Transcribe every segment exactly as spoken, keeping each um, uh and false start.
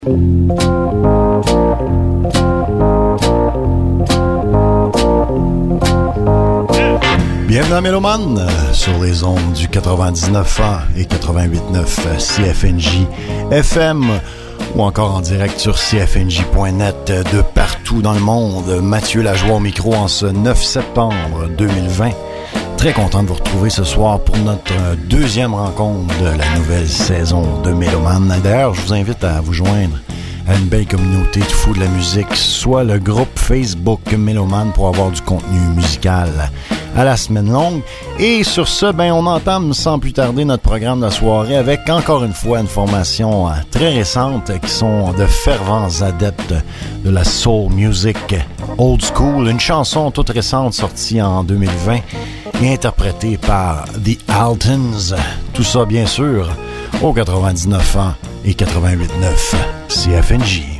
Bienvenue à Mélomane sur les ondes du quatre-vingt-dix-neuf et quatre-vingt-huit neuf C F N J F M ou encore en direct sur C F N J point net de partout dans le monde. Mathieu Lajoie au micro en ce neuf septembre deux mille vingt. Très content de vous retrouver ce soir pour notre deuxième rencontre de la nouvelle saison de Mélomane. D'ailleurs, je vous invite à vous joindre à une belle communauté de fous de la musique, soit le groupe Facebook Mélomane pour avoir du contenu musical à la semaine longue. Et sur ce, ben, on entame sans plus tarder notre programme de la soirée avec encore une fois une formation très récente qui sont de fervents adeptes de la soul music old school. Une chanson toute récente sortie en deux mille vingt et interprétée par The Altons. Tout ça, bien sûr, au quatre-vingt-dix-neuf ans et quatre-vingt-huit neuf C F N J.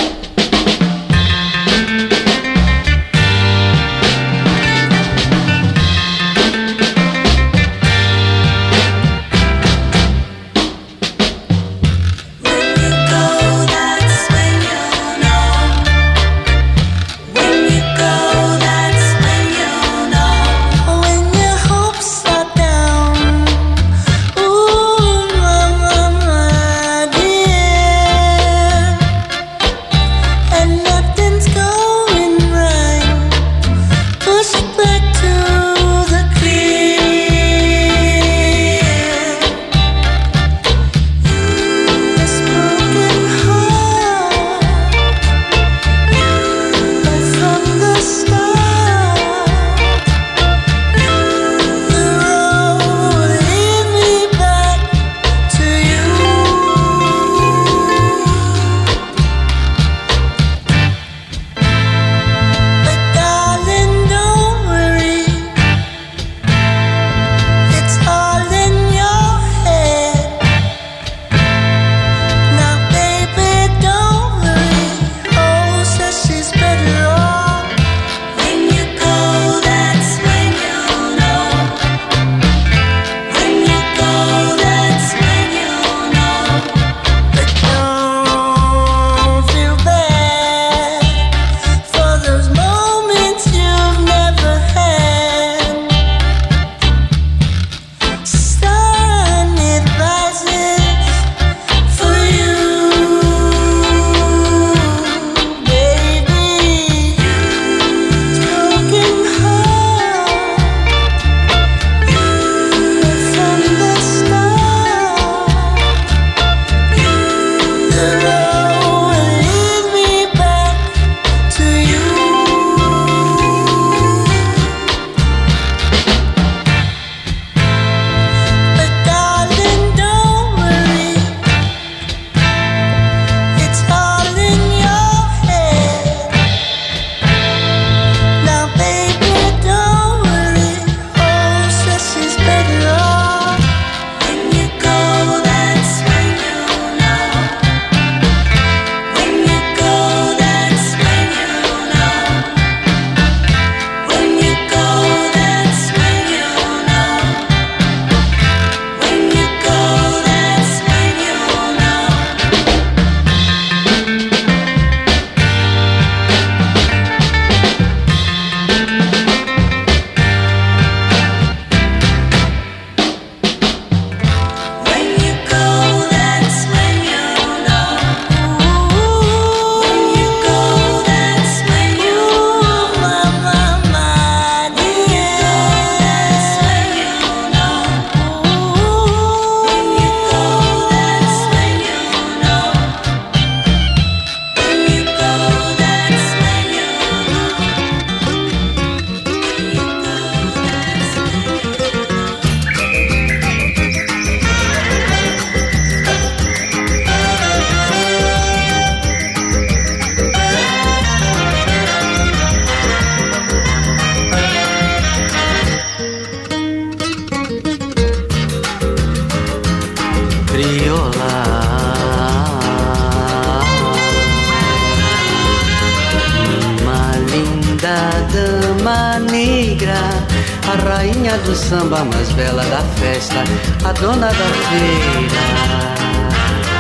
a rainha do samba mais bela da festa, a dona da feira.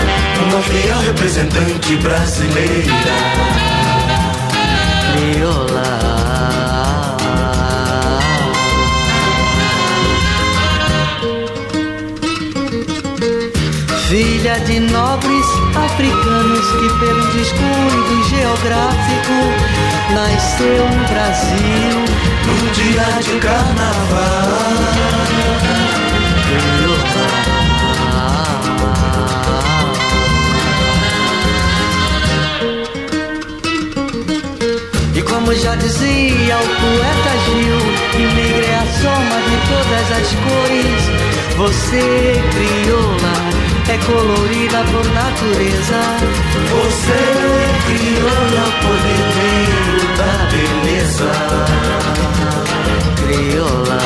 uma fiel representante brasileira. Crioula. Filha de nobres africanos que pelo descuido geográfico nasceu no Brasil no dia de carnaval. E como já dizia o poeta Gil, que negra é a soma de todas as cores. Você, crioula, é colorida por natureza. Você, crioula, poder da beleza. Crioula.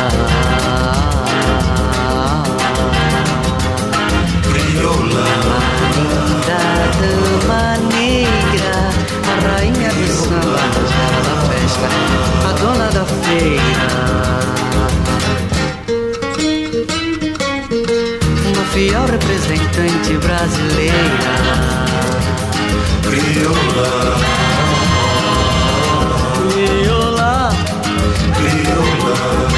Crioula. Da dama negra, a rainha do samba, a da festa, a dona da feira. Fiel representante brasileira. Crioula. Crioula. Crioula.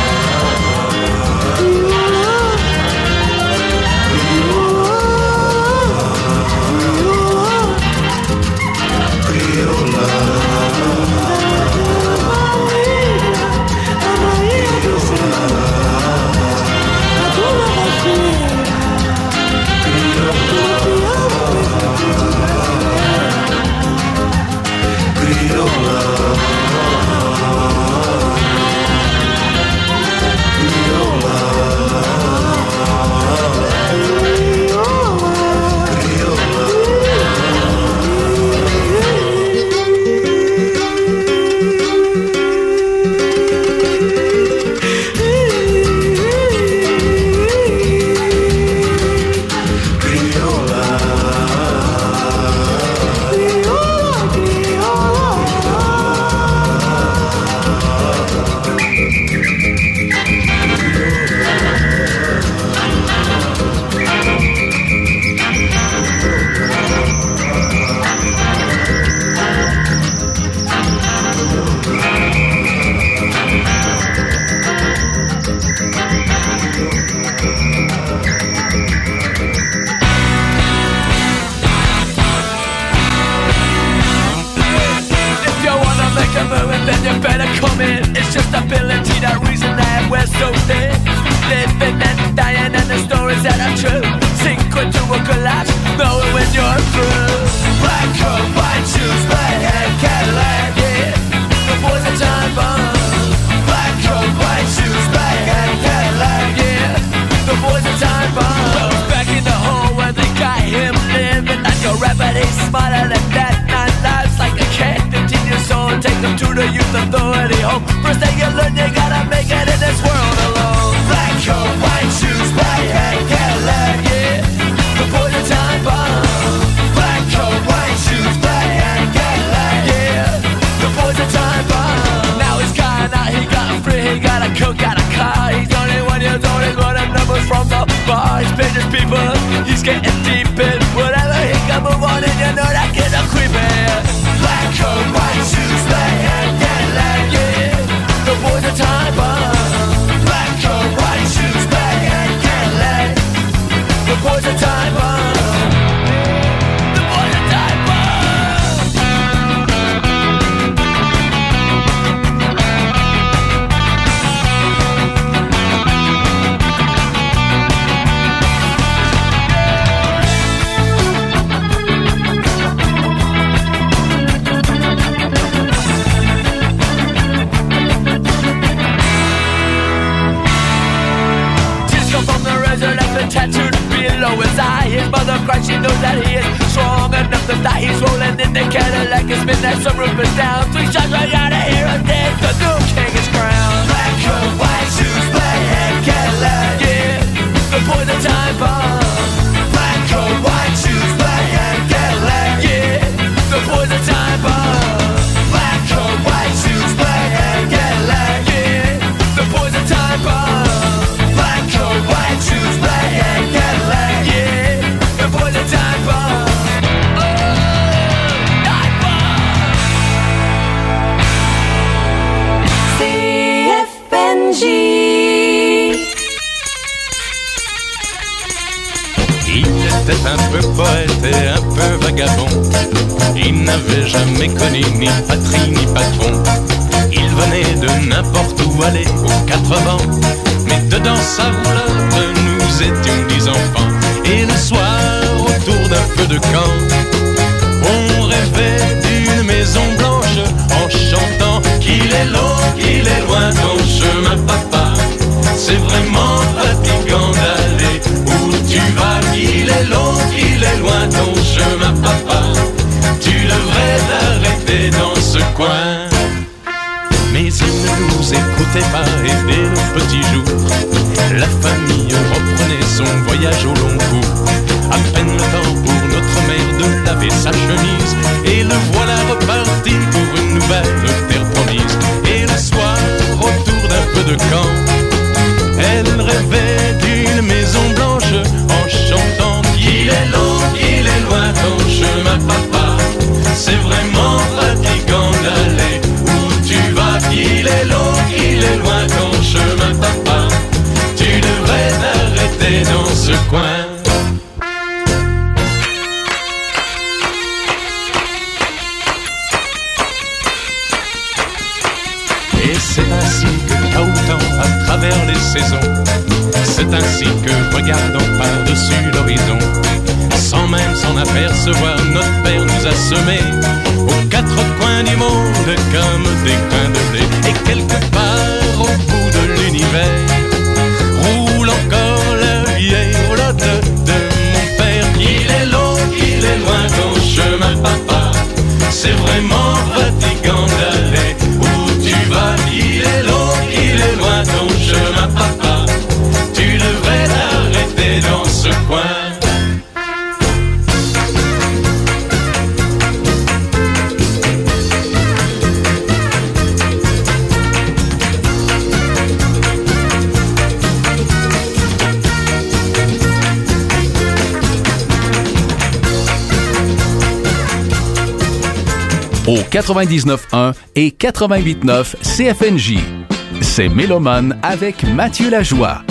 Black coat, white shoes, black and Cadillac. Yeah, the boys are time bomb. vagabond. Il n'avait jamais connu ni patrie ni patron. Il venait de n'importe où aller aux quatre vents. Mais dedans sa roulotte, nous étions dix enfants. Et le soir, autour d'un feu de camp, on rêvait d'une maison blanche en chantant qu'il est long, qu'il est loin ton chemin, papa. C'est vraiment fatigant d'aller où tu vas. Qu'il est long, qu'il est loin ton chemin, papa. Tu devrais t'arrêter dans ce coin. Mais il ne nous écoutait pas et dès le petit jour, la famille reprenait son voyage au long cours. À peine le temps pour notre mère de laver sa chemise, et le voilà reparti pour une nouvelle terre promise. Et le soir, autour d'un feu de camp, elle rêvait d'une maison blanche en chantant qu'il est long, qu'il est loin ton chemin, papa. C'est vraiment fatigant d'aller où tu vas. Qu'il est long, qu'il est loin ton chemin, papa. Tu devrais t'arrêter dans ce coin. Et c'est ainsi que temps à travers les saisons, c'est ainsi que regardant par-dessus l'horizon, sans même s'en apercevoir, notre père nous a semés aux quatre coins du monde comme des grains de blé. Et quelque part au bout de l'univers roule encore la vieille roulotte de mon père. Qu'il est long, qu'il est loin ton chemin, papa. C'est vraiment fatigant d'aller où tu vas. Qu'il est long, qu'il est loin ton chemin, papa. Tu devrais t'arrêter dans ce coin. Au quatre-vingt-dix-neuf un et quatre-vingt-huit neuf C F N J. C'est Mélomane avec Mathieu Lajoie.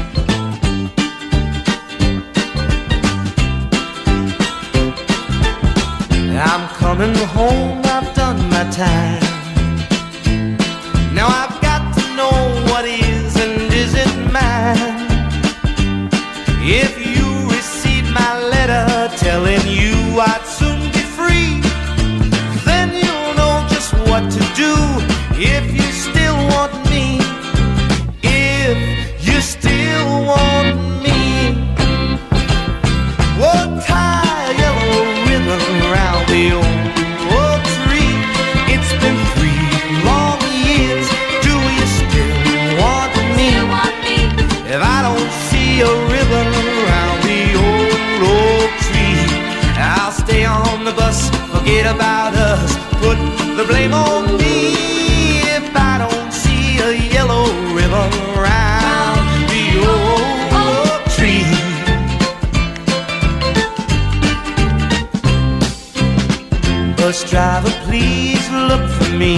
I'm coming home, I've done my time. Now I've got to know what is and isn't mine. If you receive my letter telling you I'd soon be free, then you'll know just what to do. If you still want me, if you still want me, oh, tie a yellow ribbon around the old oak tree. It's been three long years. Do you still want me? If I don't see a ribbon around the old oak tree, I'll stay on the bus, forget about us, put the blame on me. If I don't see a yellow ribbon around the old oak tree. Bus driver, please look for me,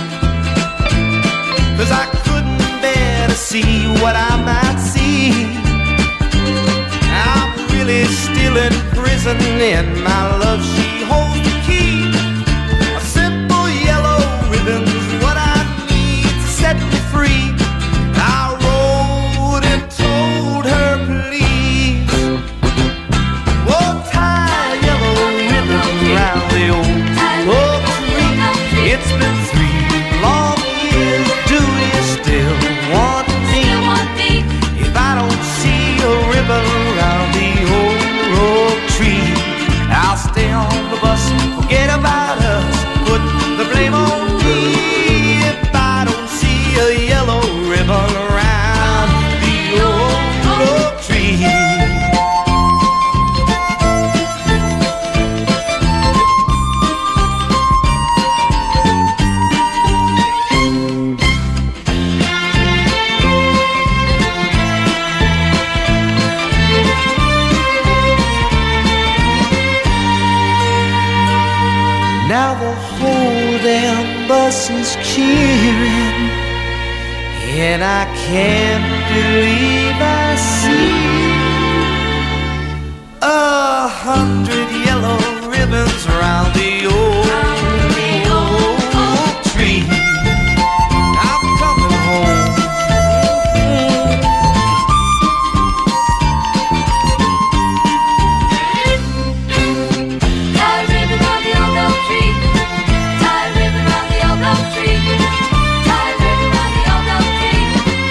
'cause I couldn't bear to see what I might see. I'm really still in prison and my love, she holds the key. A simple yellow ribbon's what I need to set me free. I wrote and told her please, oh, tie a yellow ribbon round the old oak tree. It's been three long years. Do you still want me? If I don't see a ribbon around the old oak tree, I'll stay on the bus, forget about us, put the blame on me. If I don't see a yellow ribbon around the old oak tree. Now the whole damn bus is cheering, and I can't believe I see a hundred yellow ribbons ribbons round the old, old, old tree. I'm coming home. Tie a ribbon round the old oak tree. Tie a ribbon round the old oak tree. Tie a ribbon round the old oak tree.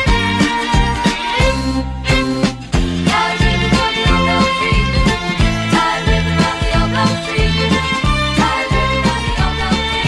Tie a ribbon round the old oak tree. Tie a ribbon round the old oak tree. Tie a ribbon round the old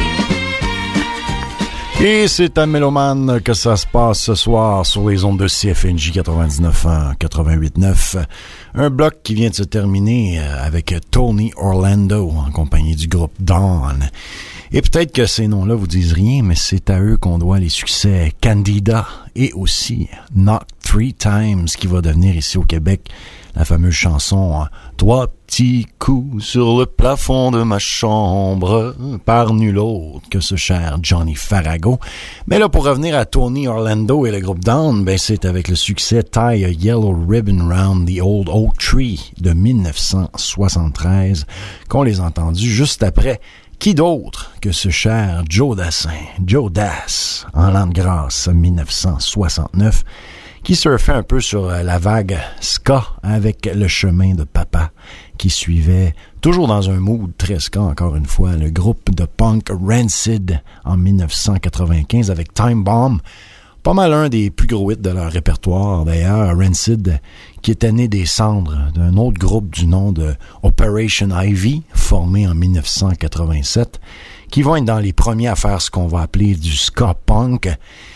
oak tree. Et c'est à Méloman que ça se passe ce soir sur les ondes de C F N J quatre-vingt-dix-neuf quatre-vingt-huit neuf. Un bloc qui vient de se terminer avec Tony Orlando en compagnie du groupe Dawn. Et peut-être que ces noms-là vous disent rien, mais c'est à eux qu'on doit les succès Candida et aussi Knock Three Times qui va devenir ici au Québec la fameuse chanson « Trois petits coups sur le plafond de ma chambre » par nul autre que ce cher Johnny Farago. Mais là, pour revenir à Tony Orlando et le groupe Dawn, ben c'est avec le succès « Tie a Yellow Ribbon Round the Old Oak Tree » de dix-neuf cent soixante-treize qu'on les a entendus juste après. Qui d'autre que ce cher Joe Dassin, Joe Dass, en l'an de grâce dix-neuf cent soixante-neuf, qui surfait un peu sur la vague ska avec le chemin de papa qui suivait, toujours dans un mood très ska encore une fois, le groupe de punk Rancid en dix-neuf cent quatre-vingt-quinze avec Time Bomb. Pas mal un des plus gros hits de leur répertoire d'ailleurs, Rancid, qui était né des cendres d'un autre groupe du nom de Operation Ivy, formé en dix-neuf cent quatre-vingt-sept, qui vont être dans les premiers à faire ce qu'on va appeler du ska punk.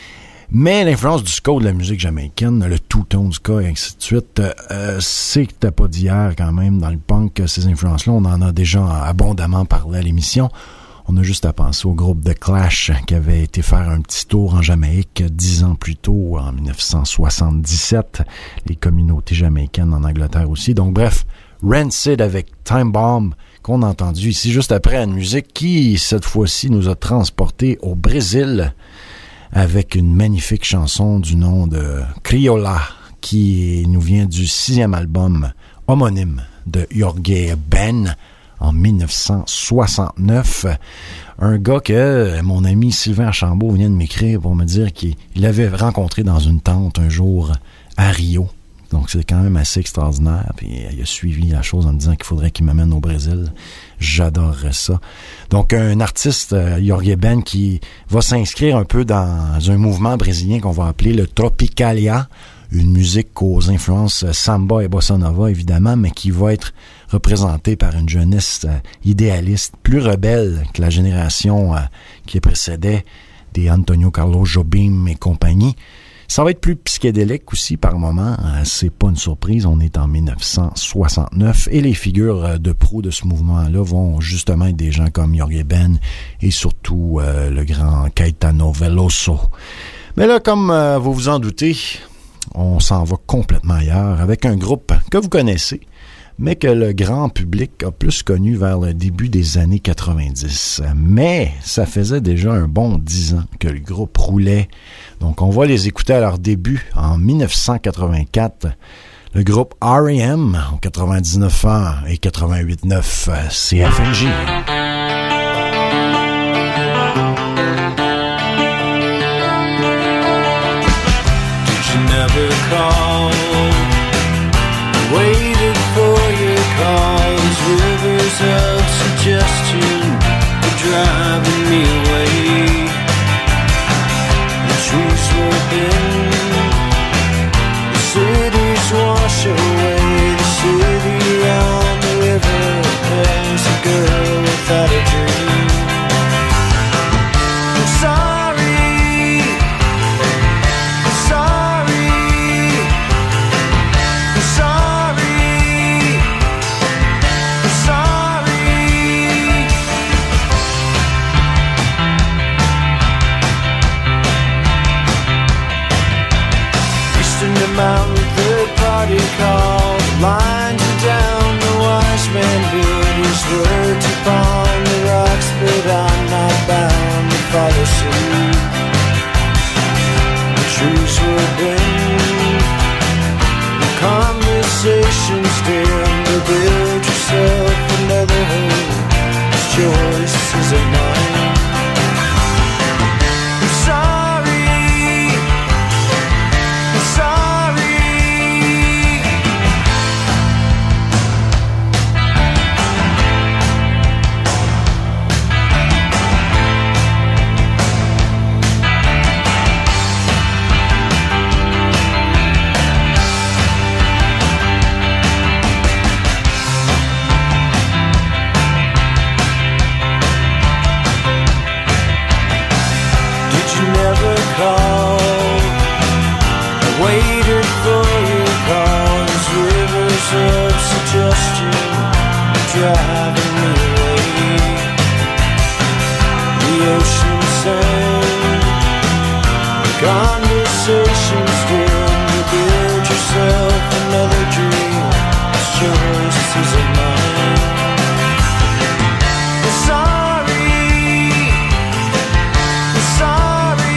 Mais l'influence du ska de la musique jamaïcaine, le two-tone ska et ainsi de suite, euh, c'est pas d'hier quand même dans le punk, ces influences-là. On en a déjà abondamment parlé à l'émission. On a juste à penser au groupe The Clash qui avait été faire un petit tour en Jamaïque dix ans plus tôt, en dix-neuf cent soixante-dix-sept. Les communautés jamaïcaines en Angleterre aussi. Donc bref, Rancid avec Time Bomb qu'on a entendu ici juste après une musique qui, cette fois-ci, nous a transportés au Brésil avec une magnifique chanson du nom de Criolla qui nous vient du sixième album homonyme de Jorge Ben en dix-neuf cent soixante-neuf. Un gars que mon ami Sylvain Archambault vient de m'écrire pour me dire qu'il l'avait rencontré dans une tente un jour à Rio. Donc c'est quand même assez extraordinaire. Puis il a suivi la chose en me disant qu'il faudrait qu'il m'amène au Brésil. J'adorerais ça. Donc un artiste, euh, Jorge Ben, qui va s'inscrire un peu dans un mouvement brésilien qu'on va appeler le Tropicalia, une musique aux influences samba et bossa nova évidemment, mais qui va être représentée par une jeunesse euh, idéaliste, plus rebelle que la génération euh, qui précédait des Antonio Carlos Jobim et compagnie. Ça va être plus psychédélique aussi par moment. C'est pas une surprise, on est en dix-neuf cent soixante-neuf et les figures de proue de ce mouvement-là vont justement être des gens comme Jorge Ben et surtout euh, le grand Caetano Veloso. Mais là, comme euh, vous vous en doutez, on s'en va complètement ailleurs avec un groupe que vous connaissez, mais que le grand public a plus connu vers le début des années quatre-vingt-dix. Mais ça faisait déjà un bon dix ans que le groupe roulait. Donc on va les écouter à leur début en dix-neuf cent quatre-vingt-quatre. Le groupe R E M en quatre-vingt-dix-neuf ans et quatre-vingt-huit neuf C F N J. Did you never call? Waited for your calls, rivers of suggestion were driving me away. The trees were bent, the cities wash away. The city on the river was a girl without a dream. I'm sorry, I'm sorry, I'm sorry. choices are mine. I'm sorry, I'm sorry. Never called, I waited for your calls. Rivers of suggestion driving me away. The ocean sang, conversations dim. You build yourself another dream. It's choices of mine. I'm sorry, I'm sorry.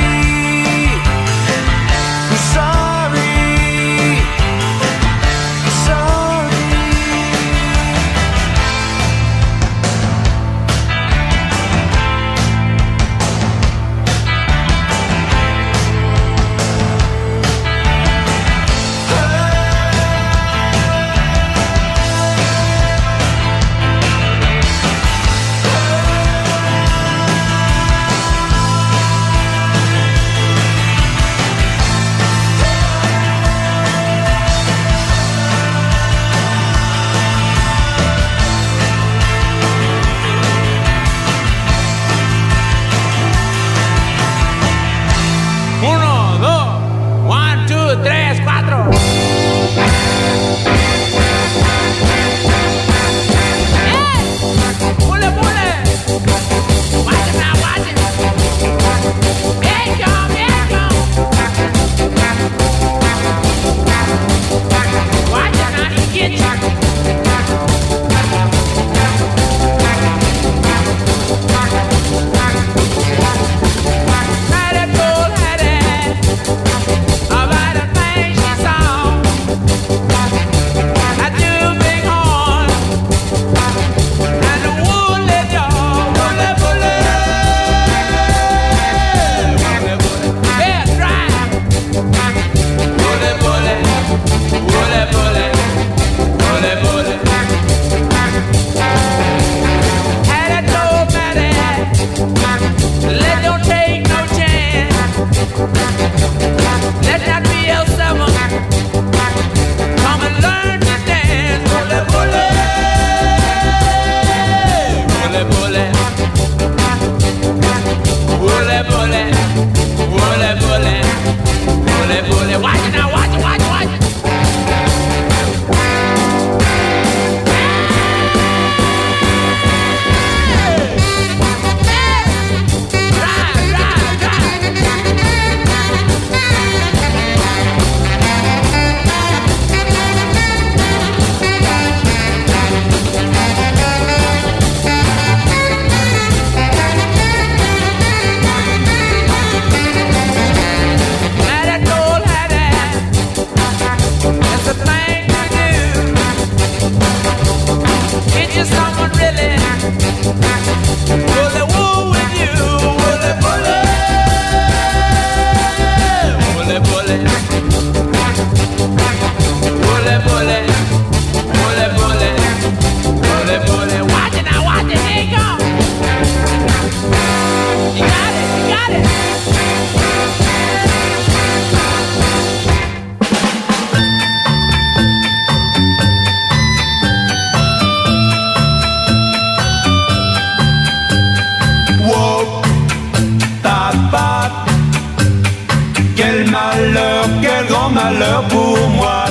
malheur pour moi.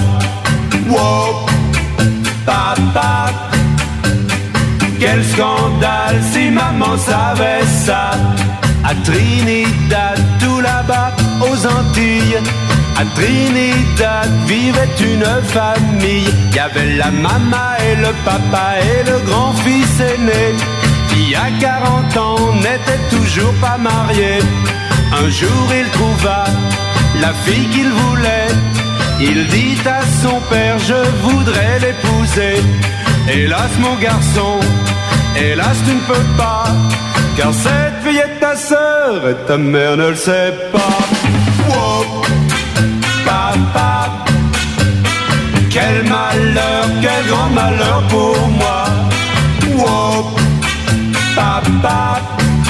Wow, papa, quel scandale si maman savait ça. À Trinidad, tout là-bas aux Antilles, à Trinidad vivait une famille. Il y avait la maman et le papa et le grand-fils aîné, qui à quarante ans n'était toujours pas marié. Un jour il trouva la fille qu'il voulait. Il dit à son père, je voudrais l'épouser. Hélas mon garçon, hélas tu ne peux pas. car cette fille est ta sœur et ta mère ne le sait pas. Wow, papa, quel malheur, quel grand malheur pour moi. Wow, papa,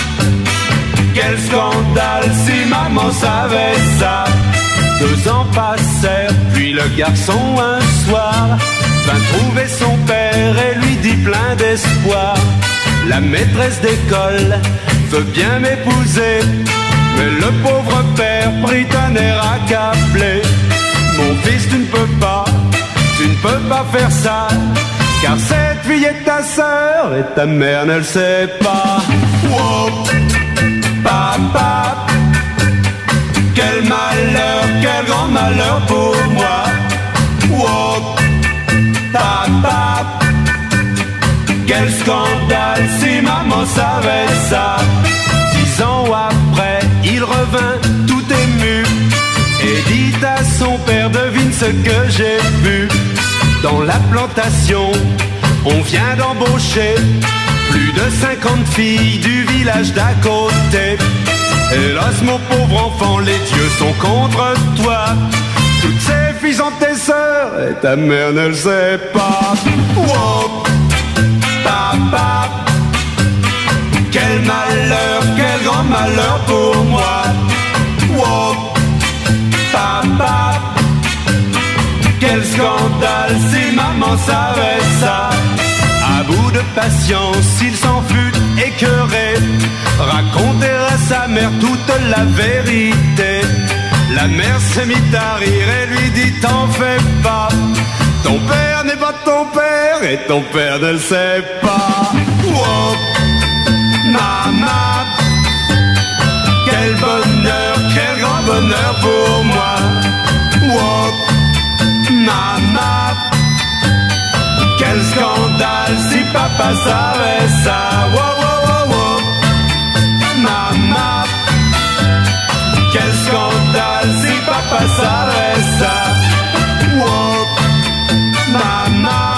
quel scandale si maman savait ça. Deux ans passèrent, puis le garçon un soir vint trouver son père et lui dit plein d'espoir: la maîtresse d'école veut bien m'épouser. Mais le pauvre père prit un air accablé: mon fils, tu ne peux pas, tu ne peux pas faire ça, car cette fille est ta sœur et ta mère ne le sait pas. Wow, papa, quel malheur, quel grand malheur pour moi. Wow, papa, quel scandale si maman savait ça. Dix ans après, il revint tout ému et dit à son père: devine ce que j'ai vu. Dans la plantation, on vient d'embaucher plus de cinquante filles du village d'à côté. Hélas, mon pauvre enfant, les dieux sont contre toi. Toutes ces filles sont tes sœurs et ta mère ne le sait pas. Wow, papa, quel malheur, quel grand malheur pour moi. Wow, papa, quel scandale si maman savait ça. À bout de patience, il s'en fut écœuré, raconter à sa mère toute la vérité. La mère se mit à rire et lui dit: t'en fais pas, ton père n'est pas ton père et ton père ne le sait pas. Wow, maman, quel bonheur, quel grand bonheur pour moi. Wow, maman, quel scandale si papa savait ça. Wow, wow, wow, wow. Maman, quel scandale si papa savait ça. Wow, maman.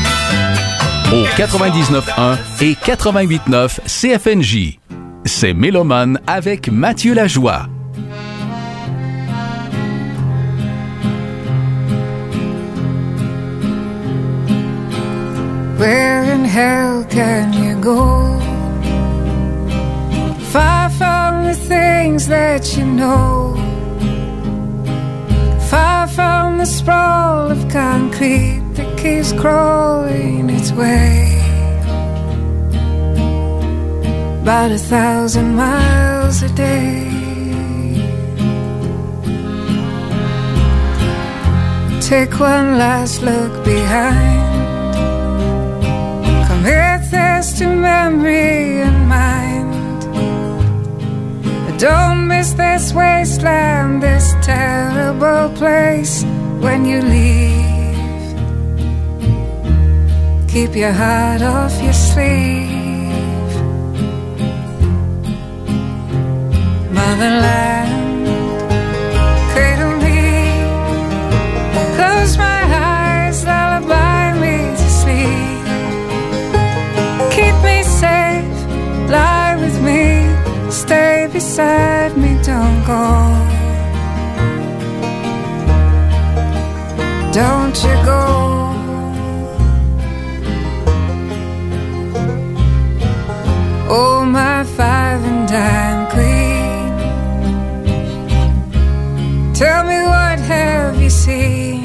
Au quatre-vingt-dix-neuf un et quatre-vingt-huit neuf C F N J. C'est Mélomane avec Mathieu Lajoie. Where in hell can you go? Far from the things that you know, far from the sprawl of concrete that keeps crawling its way. About a thousand miles a day. Take one last look behind. Commit this to memory and mind. But don't miss this wasteland, this terrible place when you leave. Keep your heart off your sleeve. Motherland, cradle me, close my eyes, lullaby me to sleep. Keep me safe, lie with me, stay beside me, don't go. Don't you go. Oh, my five and dime queen, tell me, what have you seen?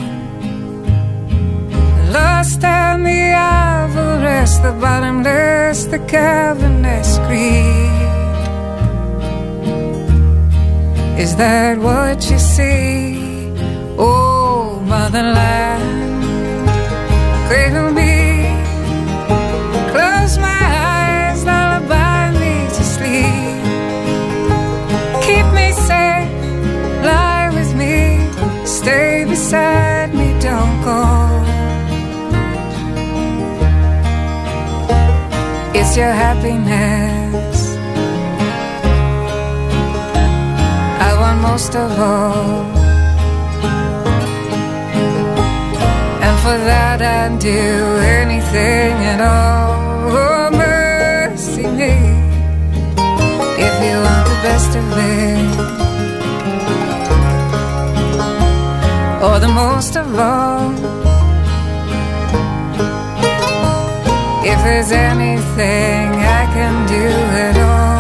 The lost and the avarice, the bottomless, the cavernous greed. Is that what you see? Oh, motherland, cradle me, close my eyes, lullaby me to sleep. Keep me safe, lie with me, stay beside me, don't go. It's your happiness I want most of all, and for that I'd do anything at all. Oh, mercy me, best of it, or the most of all. If there's anything I can do at all.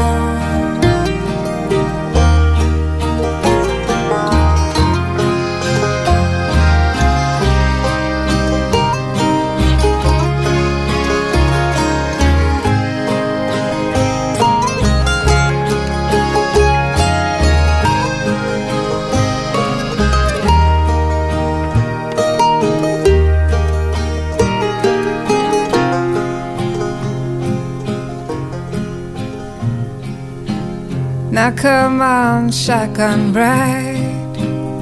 Now come on, shotgun bride,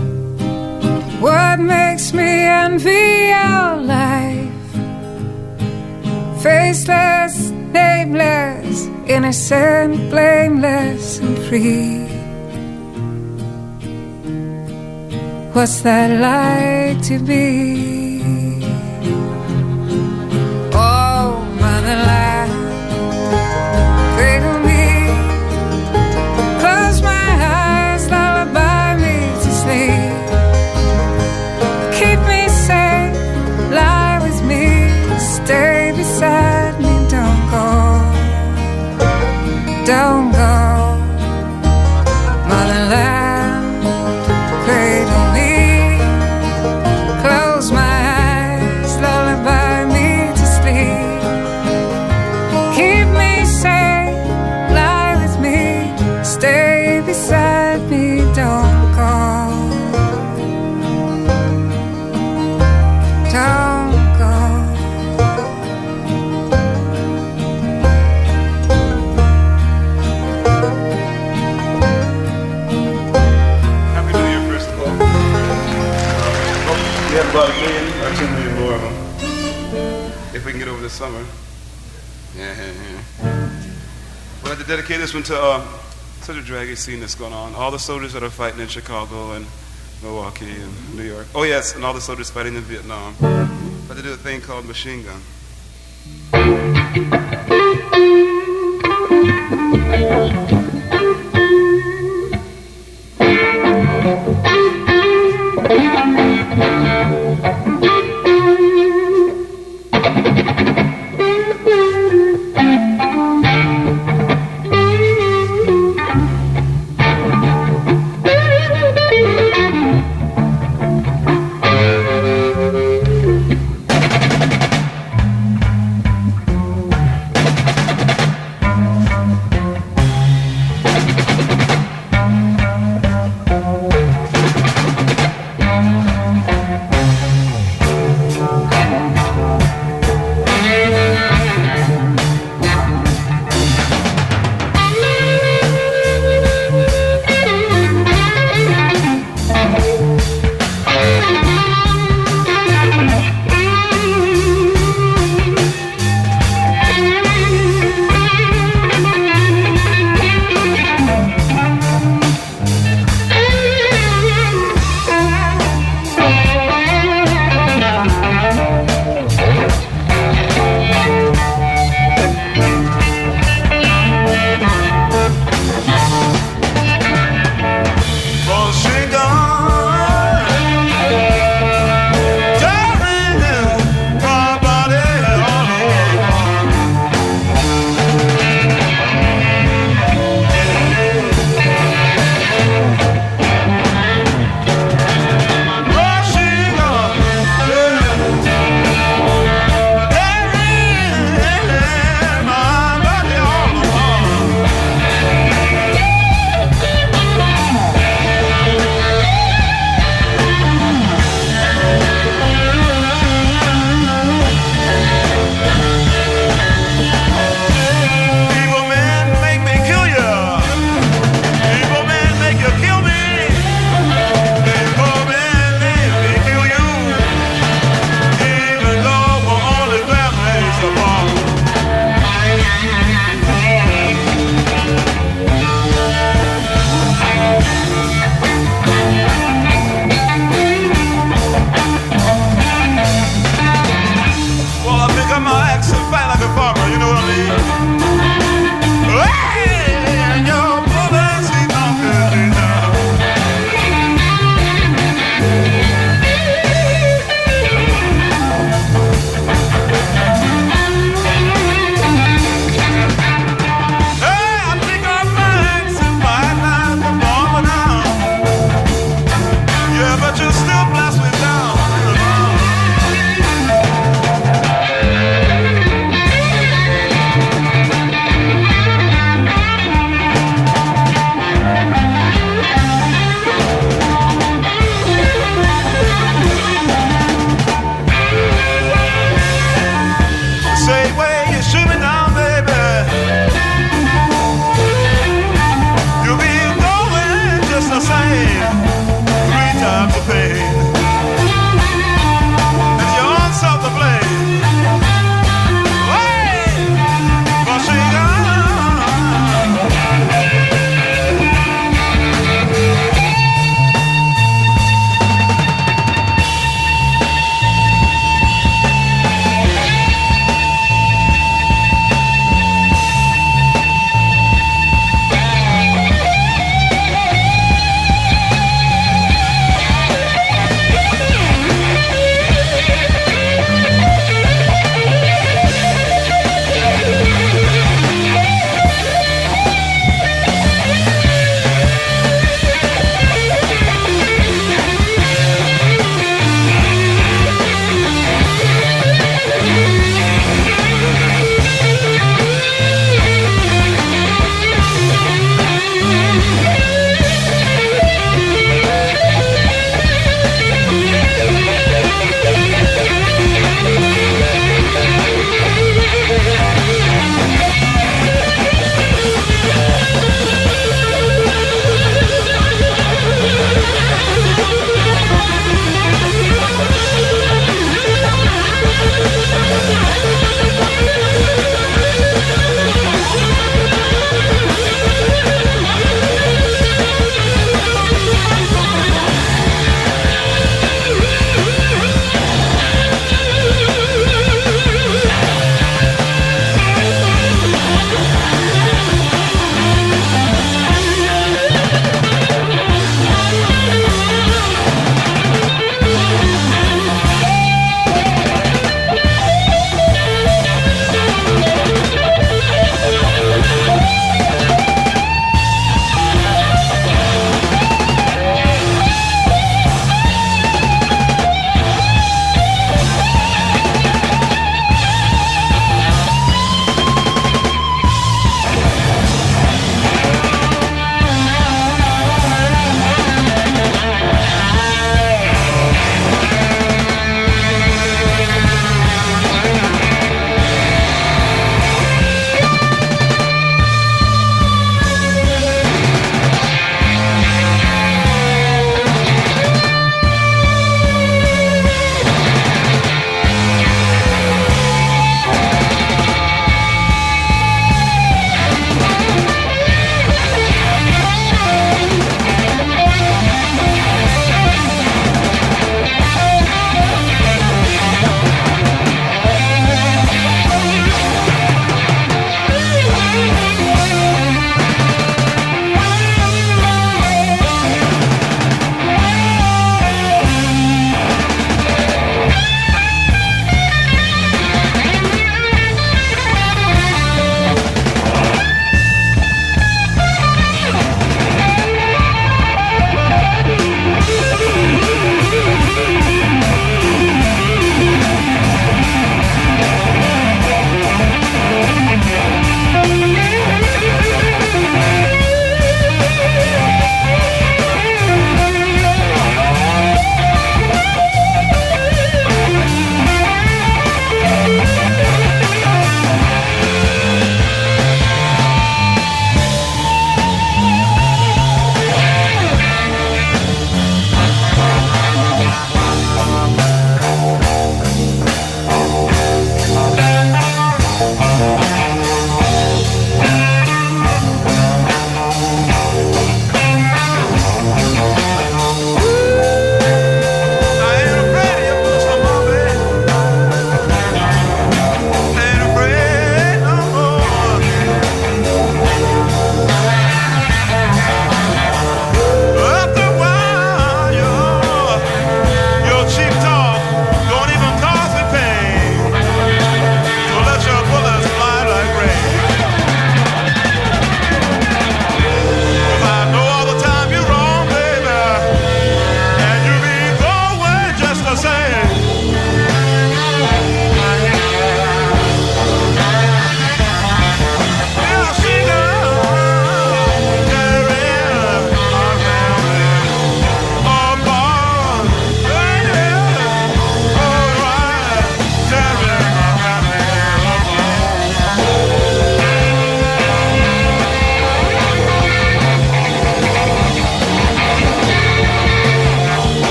what makes me envy your life? Faceless, nameless, innocent, blameless, and free. What's that like to be? Oh, motherland, cradle me. Close my eyes, lullaby me to sleep. Keep me safe, lie with me, stay beside me, don't go, don't go. Motherland, cradle me, close my eyes, lullaby me to sleep. Keep me safe, lie with me, stay beside me, don't go, don't go. Happy New Year, first of all. We have about a million or two million more of them. If we can get over this summer. Yeah, yeah, yeah. We'd like to dedicate this one to uh, such a draggy scene that's going on. All the soldiers that are fighting in Chicago and Milwaukee and New York. Oh yes, and all the soldiers fighting in Vietnam. But they do a thing called machine gun.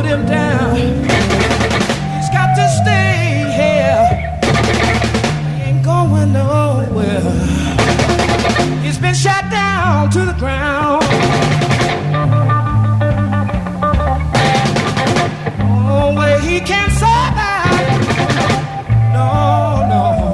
him down. He's got to stay here. He ain't going nowhere. He's been shot down to the ground. No way he can survive. No, no.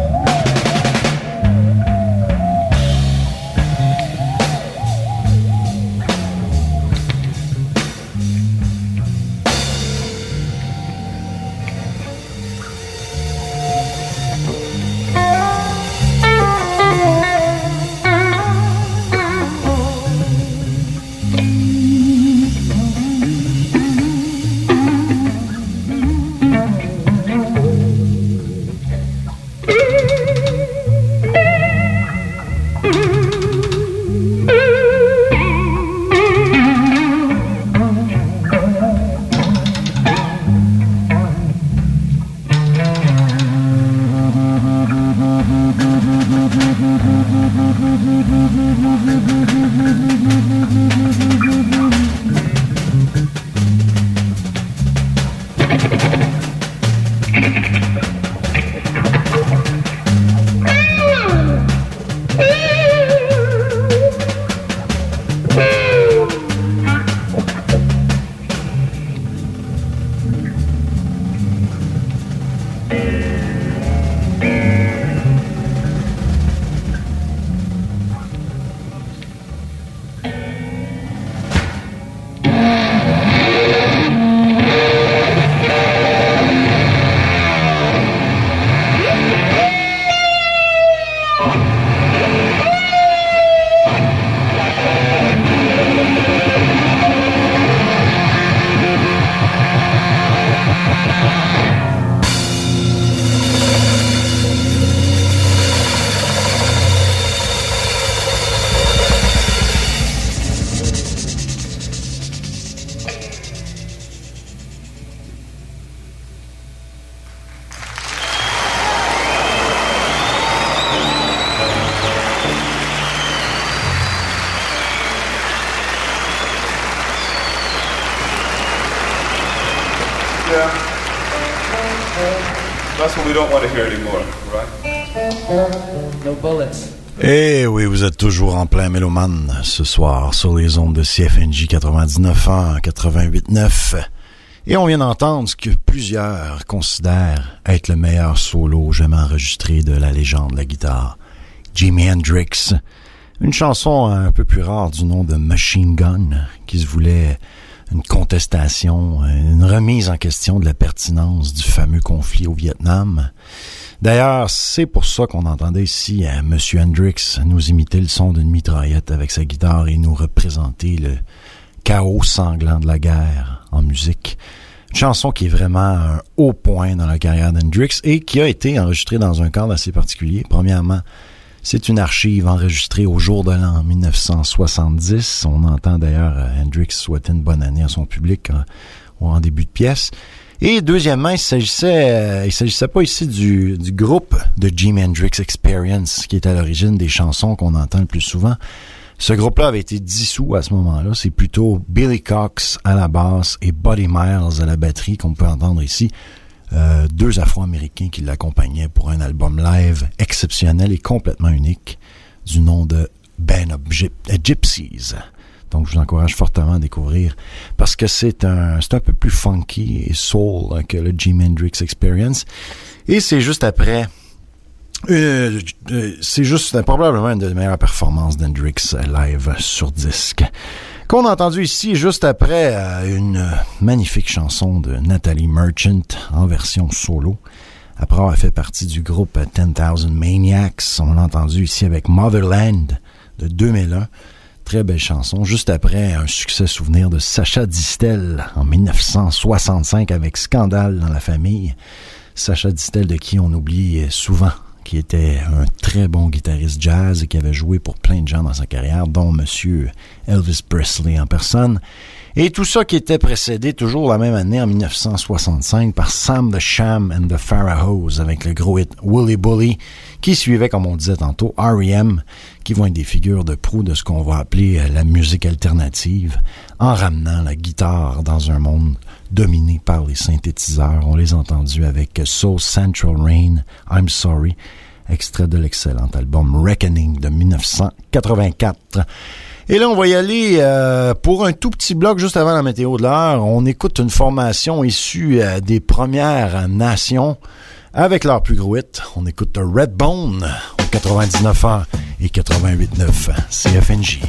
Yeah. That's what we don't want to hear anymore, right? No bullets. Eh oui, vous êtes toujours en plein mélomane ce soir sur les ondes de C F N J quatre-vingt-dix-neuf ans, quatre-vingt-huit neuf. Et on vient d'entendre ce que plusieurs considèrent être le meilleur solo jamais enregistré de la légende de la guitare, Jimi Hendrix. Une chanson un peu plus rare du nom de Machine Gun, qui se voulait une contestation, une remise en question de la pertinence du fameux conflit au Vietnam. D'ailleurs, c'est pour ça qu'on entendait ici euh, M. Hendrix nous imiter le son d'une mitraillette avec sa guitare et nous représenter le chaos sanglant de la guerre en musique. Une chanson qui est vraiment un haut point dans la carrière d'Hendrix et qui a été enregistrée dans un cadre assez particulier. Premièrement, c'est une archive enregistrée au jour de l'an dix-neuf cent soixante-dix. On entend d'ailleurs Hendrix souhaiter une bonne année à son public hein, en début de pièce. Et deuxièmement, il s'agissait, euh, il s'agissait pas ici du, du groupe de Jimi Hendrix Experience qui est à l'origine des chansons qu'on entend le plus souvent. Ce groupe-là avait été dissous à ce moment-là. C'est plutôt Billy Cox à la basse et Buddy Miles à la batterie qu'on peut entendre ici. Euh, deux Afro-Américains qui l'accompagnaient pour un album live exceptionnel et complètement unique du nom de Band of Gyp- Gypsies. Donc, je vous encourage fortement à découvrir parce que c'est un, c'est un peu plus funky et soul que le Jimi Hendrix Experience. Et c'est juste après, euh, euh, c'est juste probablement une des meilleures performances d'Hendrix live sur disque. Qu'on a entendu ici juste après euh, une magnifique chanson de Natalie Merchant en version solo. Après avoir fait partie du groupe ten thousand Maniacs, on l'a entendu ici avec Motherland de deux mille un. Très belle chanson. Juste après, un succès souvenir de Sacha Distel en dix-neuf cent soixante-cinq avec Scandale dans la famille. Sacha Distel de qui on oublie souvent, qui était un très bon guitariste jazz et qui avait joué pour plein de gens dans sa carrière, dont Monsieur Elvis Presley en personne. Et tout ça qui était précédé toujours la même année, en dix-neuf cent soixante-cinq, par Sam the Sham and the Pharaohs, avec le gros hit Wooly Bully, qui suivait, comme on disait tantôt, R E M, qui vont être des figures de proue de ce qu'on va appeler la musique alternative, en ramenant la guitare dans un monde dominé par les synthétiseurs. On les a entendus avec Soul Central Rain, I'm Sorry, extrait de l'excellent album Reckoning de dix-neuf cent quatre-vingt-quatre. Et là, on va y aller euh, pour un tout petit bloc juste avant la météo de l'heure. On écoute une formation issue euh, des Premières Nations avec leur plus gros hit. On écoute Redbone au quatre-vingt-dix-neuf ans et quatre-vingt-huit neuf C F N J.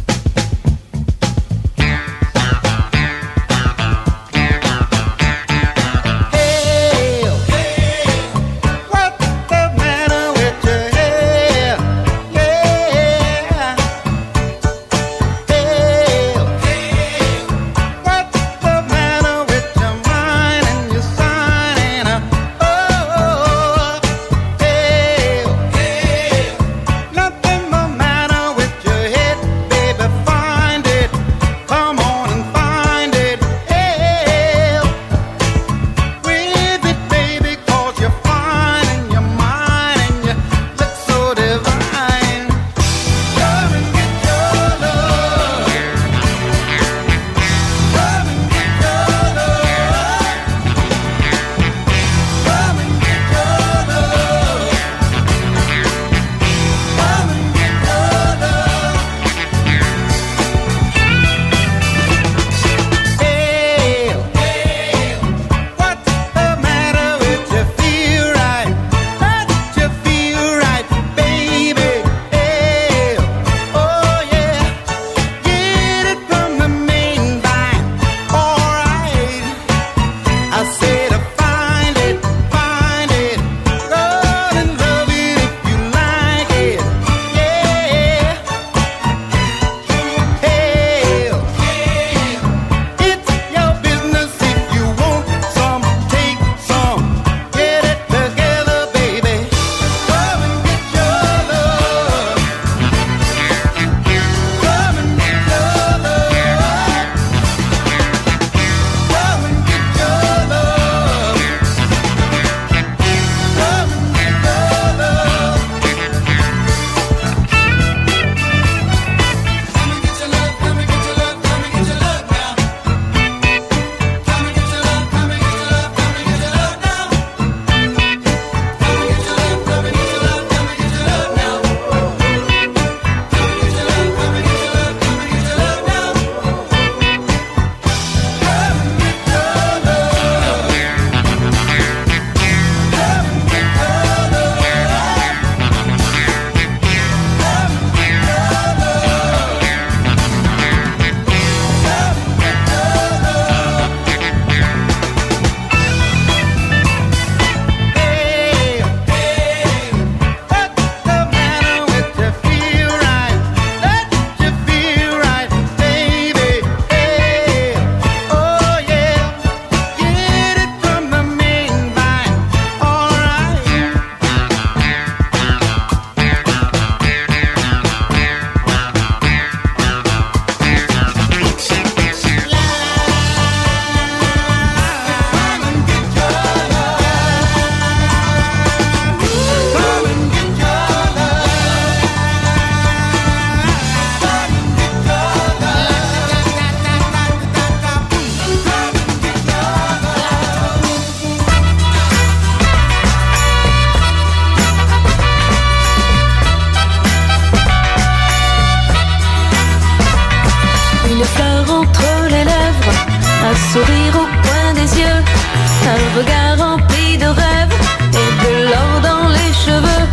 sourire au coin des yeux, un regard rempli de rêves et de l'or dans les cheveux.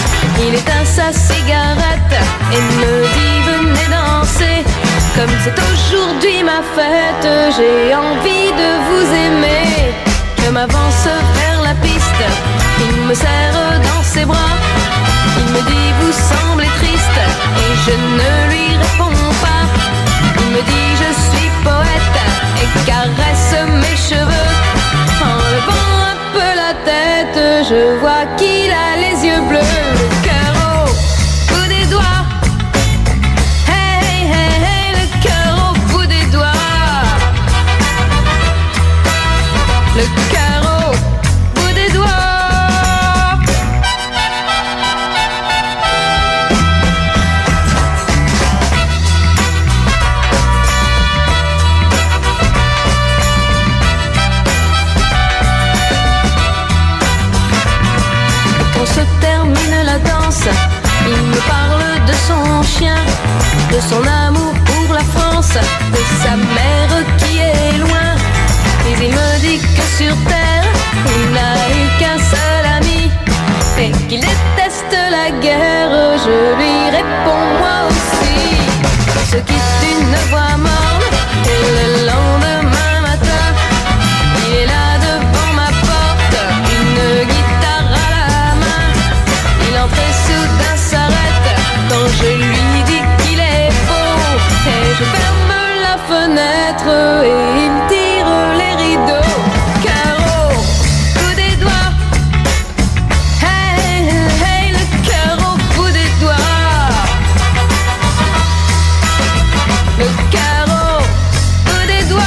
Il éteint sa cigarette et me dit venez danser. Comme c'est aujourd'hui ma fête, j'ai envie de vous aimer. Je m'avance vers la piste, il me serre dans ses bras. Il me dit vous semblez triste et je ne lui réponds pas. Il me dit je suis poète et caresse mes cheveux. En levant un peu la tête, je vois qu'il a les yeux bleus. Le cœur au bout des doigts. Hey, hey, hey, le cœur au bout des doigts. le cœur au bout des doigts. On se termine la danse, il me parle de son chien, de son amour pour la France, de sa mère qui est loin. Et il me dit que sur terre, il n'a eu qu'un seul ami, et qu'il déteste la guerre. Je lui réponds moi aussi. On se quitte d'une voix morne, et le lendemain matin, il est là devant ma porte, une guitare à la main. Il entre et soudain s'arrête quand je lui dis qu'il est beau, et je ferme la fenêtre et il tire les rideaux. Cœur au bout des doigts, hey, hey, le cœur au bout des doigts, le cœur au bout des doigts.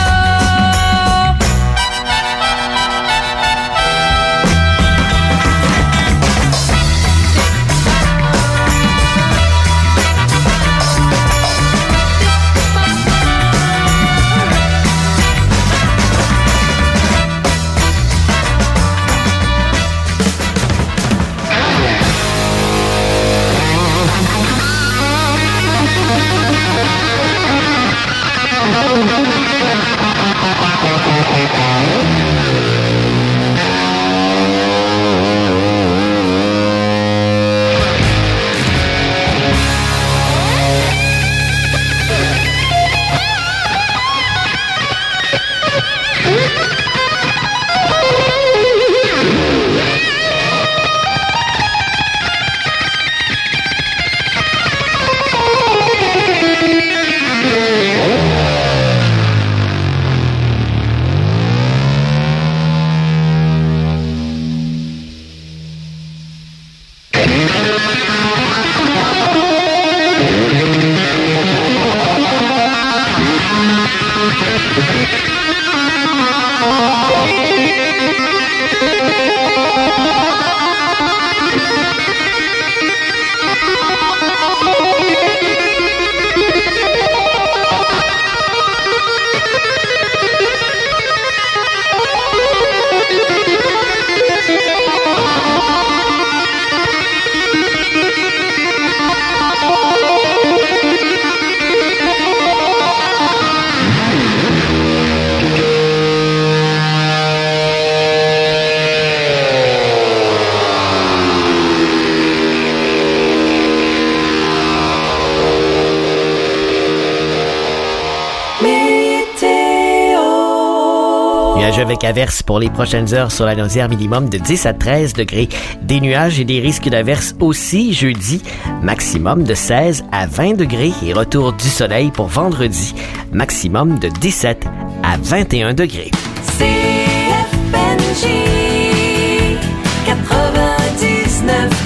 Avec averses pour les prochaines heures sur la nausière minimum de dix à treize degrés. Des nuages et des risques d'averses aussi jeudi, maximum de seize à vingt degrés et retour du soleil pour vendredi, maximum de dix-sept à vingt et un degrés. C F N J quatre-vingt-dix-neuf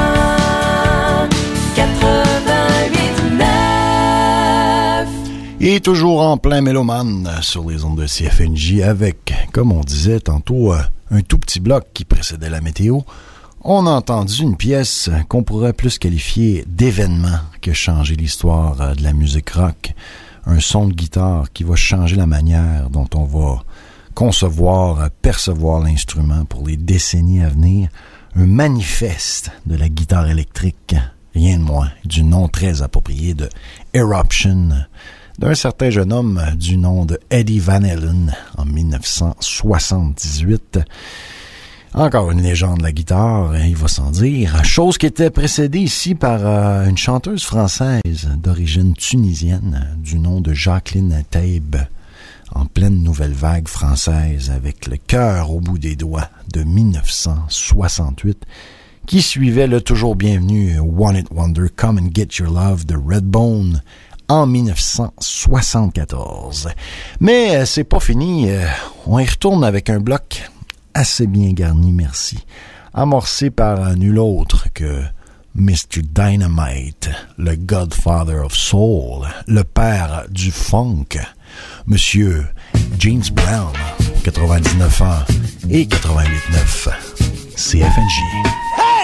un quatre-vingt-huit neuf. Et toujours en plein mélomane sur les ondes de C F N J avec, comme on disait tantôt, un tout petit bloc qui précédait la météo. On a entendu une pièce qu'on pourrait plus qualifier d'événement qui a changé l'histoire de la musique rock. Un son de guitare qui va changer la manière dont on va concevoir, percevoir l'instrument pour les décennies à venir. Un manifeste de la guitare électrique, rien de moins, du nom très approprié de Eruption, d'un certain jeune homme du nom de Eddie Van Halen en dix-neuf cent soixante-dix-huit. Encore une légende de la guitare, il va sans dire. Chose qui était précédée ici par euh, une chanteuse française d'origine tunisienne du nom de Jacqueline Taïb, en pleine nouvelle vague française avec le cœur au bout des doigts de dix-neuf cent soixante-huit, qui suivait le toujours bienvenu One It Wonder Come and Get Your Love de Redbone en dix-neuf cent soixante-quatorze. Mais c'est pas fini, on y retourne avec un bloc assez bien garni, merci, amorcé par nul autre que mister Dynamite, le Godfather of Soul, le père du funk, Monsieur James Brown. quatre-vingt-dix-neuf ans et quatre-vingt-huit neuf C F N J. Hey!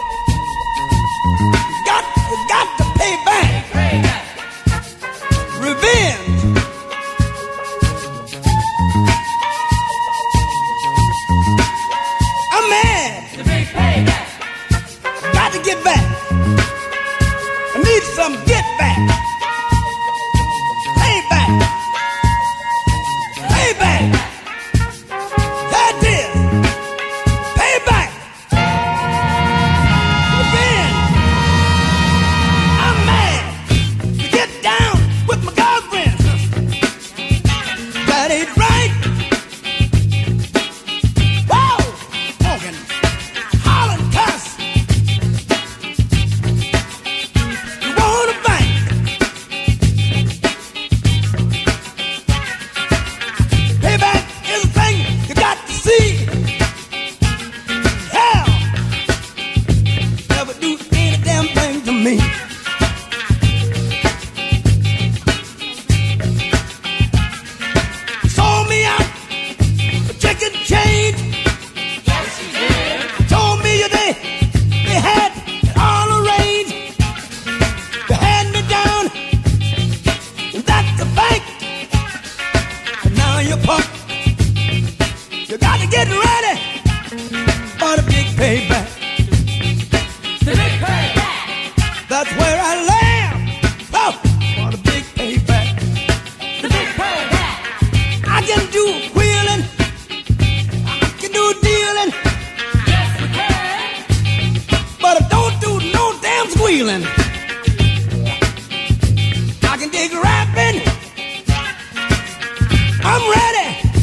Got, got to pay back. Revenge. I'm mad. To be paid back. Got to get back. I need some get back. Pay back. Pay back. That is. Pay back. Revenge. I'm mad to get down with my girlfriend. That ain't right. Whoa! Talking, hollering, cuss. You wanna fight? Payback is a thing you got to see. Hell, never do any damn thing to me. Sold me out for chicken change. Told me they, they had it all arranged. They had me down, and that's the bank. But now you're punk. You got to get ready for the big payback. The big payback. That's where I land. Oh, for the big payback. The big payback. I can do wheeling. I can do dealing. Yes, we can. But I don't do no damn squealing. I can dig rapping. I'm ready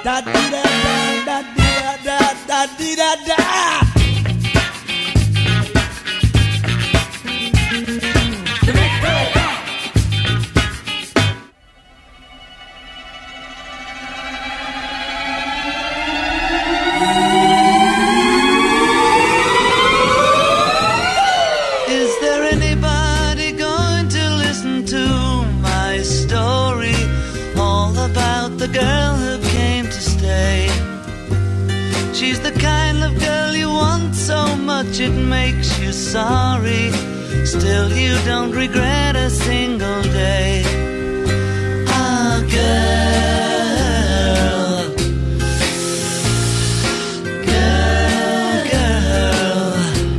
da dee da da da dee da da da dee da da. Is there anybody going to listen to my story? All about the girl who came to stay. She's the kind of girl you want so much it makes you sorry. Still you don't regret a single day. Ah, girl, girl, girl.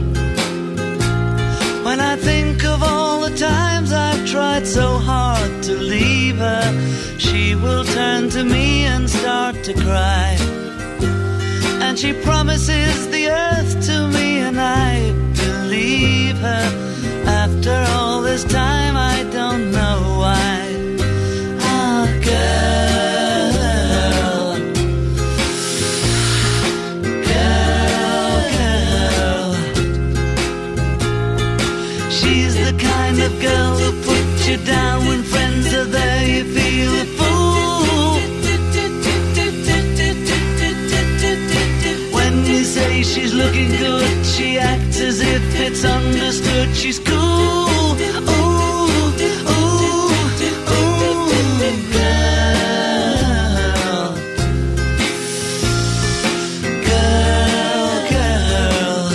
When I think of all the times I've tried so hard to leave her, she will turn to me and start to cry. And she promises the earth to me, and I believe her. After all this time, I don't know why. Ah, girl, girl, girl. She's the kind of girl who puts you down when friends are there. You feel a fool. When you say she's looking good, she acts as if it's understood. She's cool. Ooh, ooh, ooh, girl, girl, girl.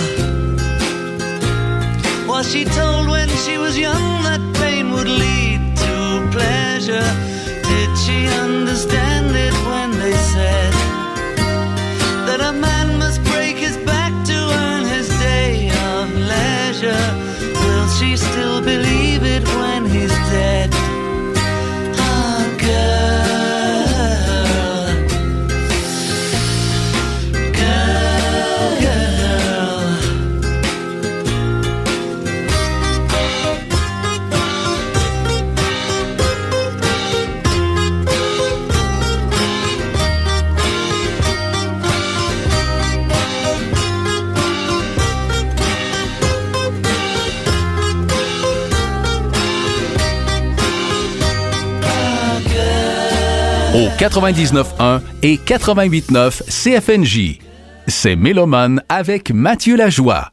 Was she told when she was young that pain would lead to pleasure? Did she understand it when they said that a man must break his back to earn his day of leisure? Will she still believe it when he's dead? Ah, girl, girl, girl. Au quatre-vingt-dix-neuf un et quatre-vingt-huit neuf C F N J. C'est Mélomane avec Mathieu Lajoie.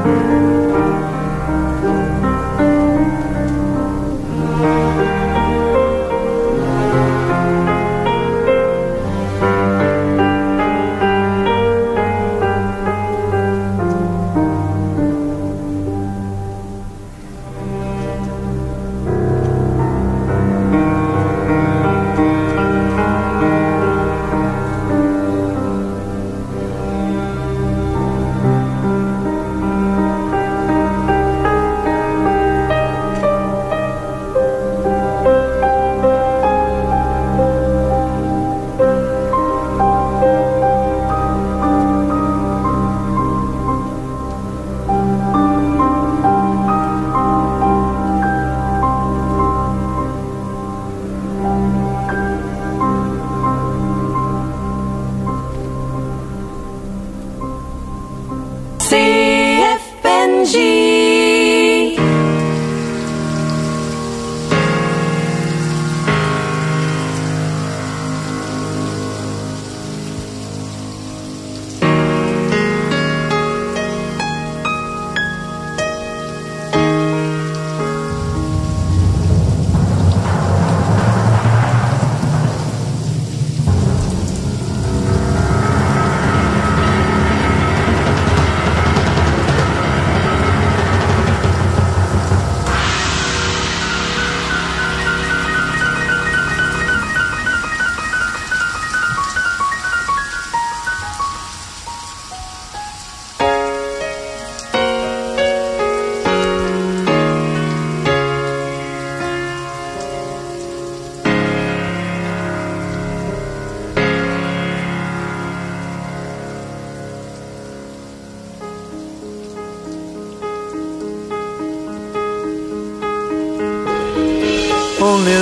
Only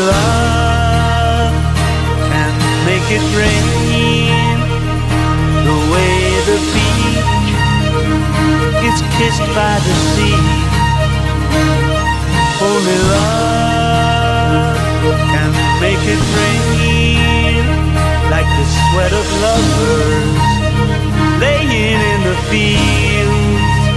love can make it rain, the way the beach is kissed by the sea. Only love can make it rain, like the sweat of lovers laying in the fields.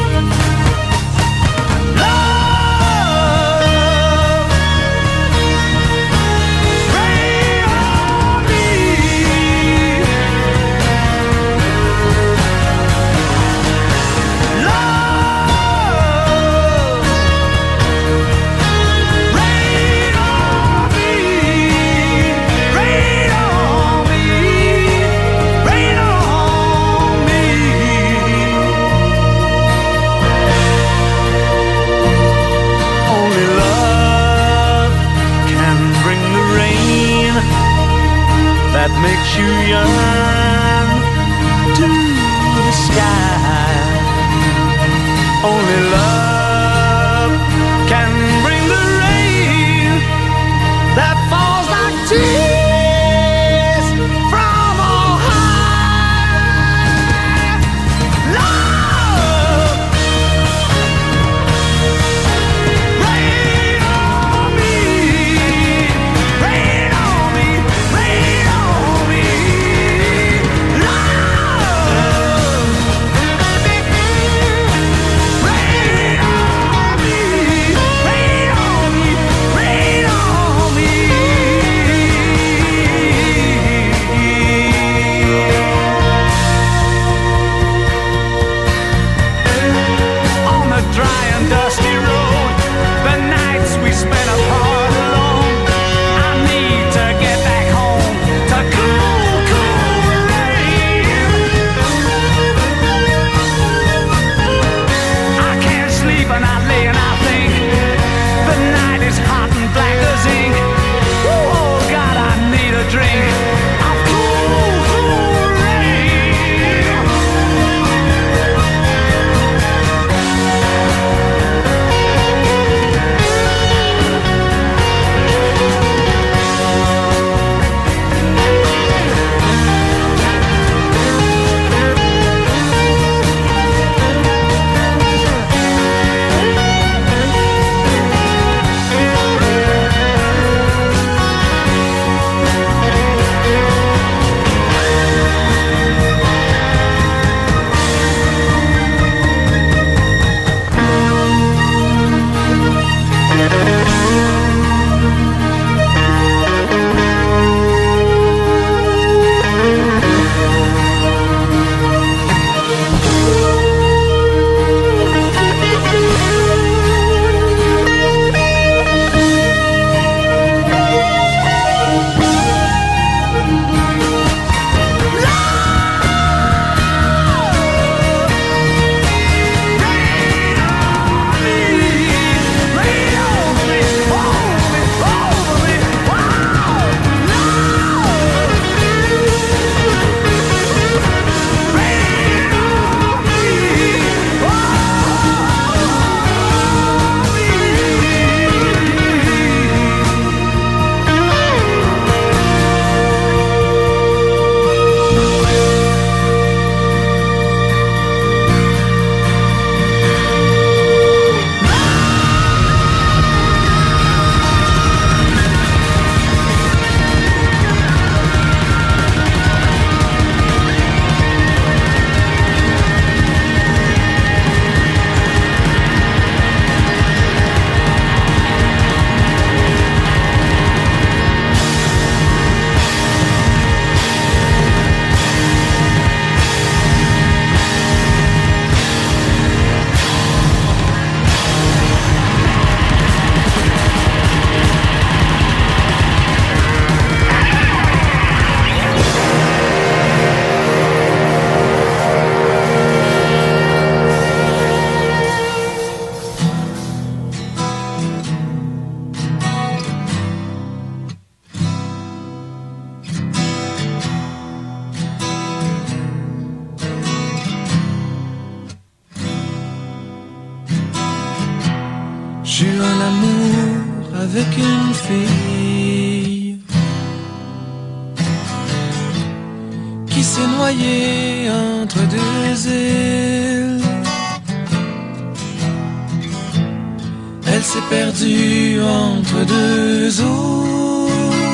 That makes you yearn to the sky. Only love can bring the rain that falls like tears from on high. Love, rain on me, rain on me, rain on me. Love, rain J'eus un amour avec une fille qui s'est noyée entre deux îles. Elle s'est perdue entre deux eaux,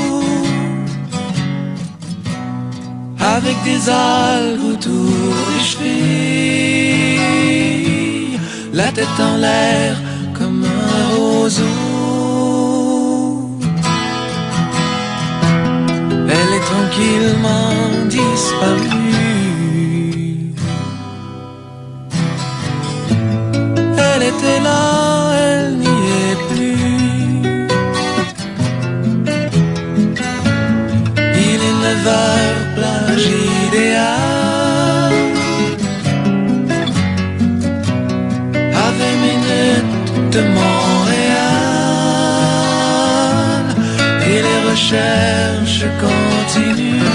avec des algues autour des chevilles, la tête en l'air comme un roseau. Elle est tranquillement disparue. Elle était là, elle n'y est plus. Il est neuf heures, plage idéale. À vingt minutes de Montréal, et les recherches continuent.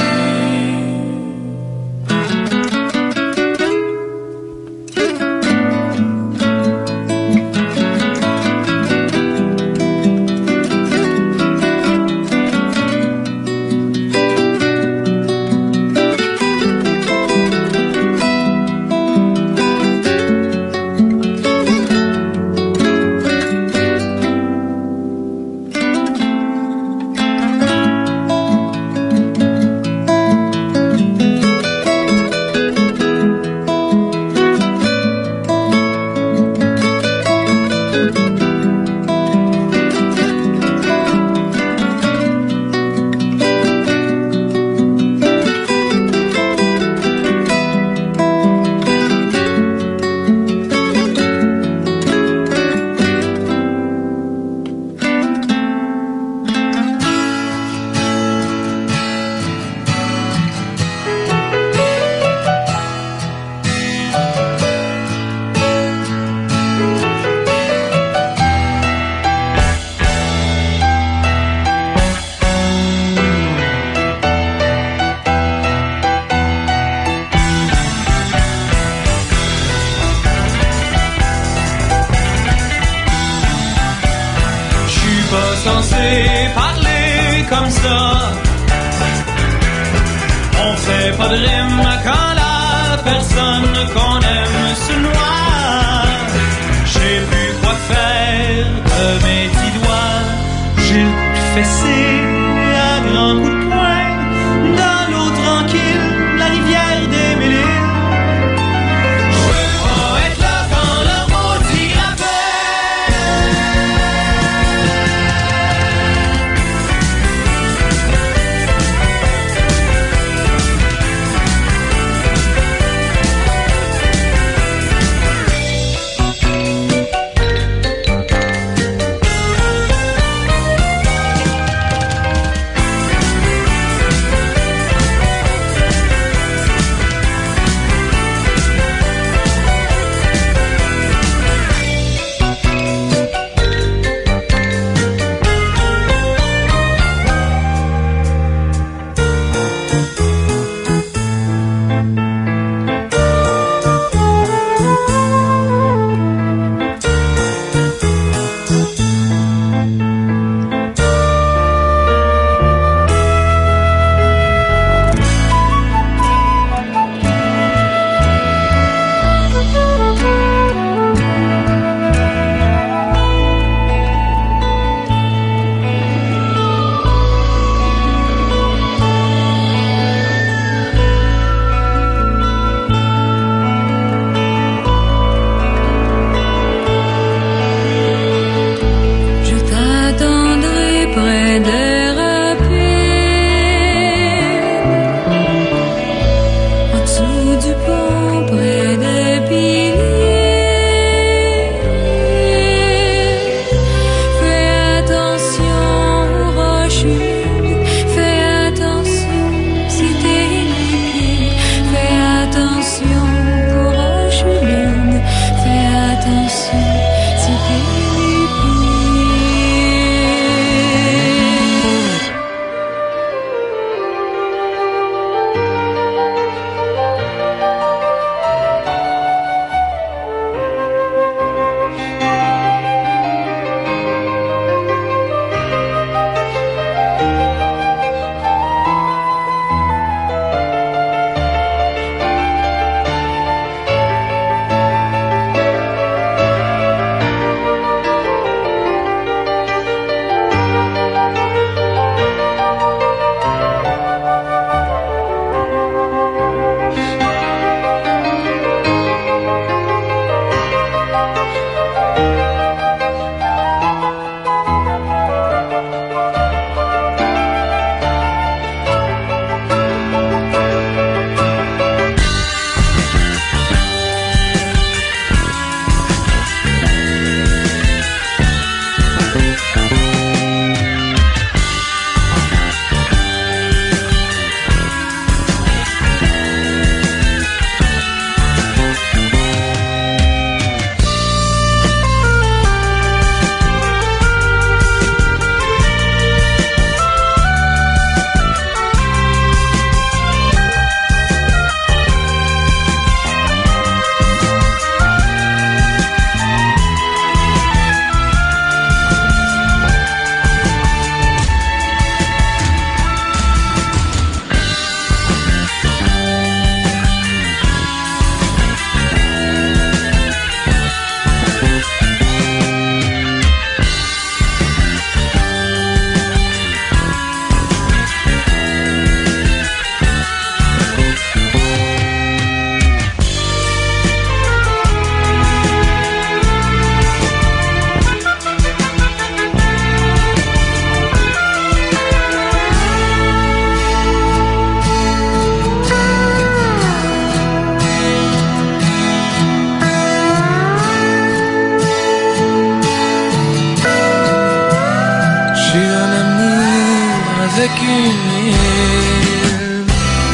avec une île,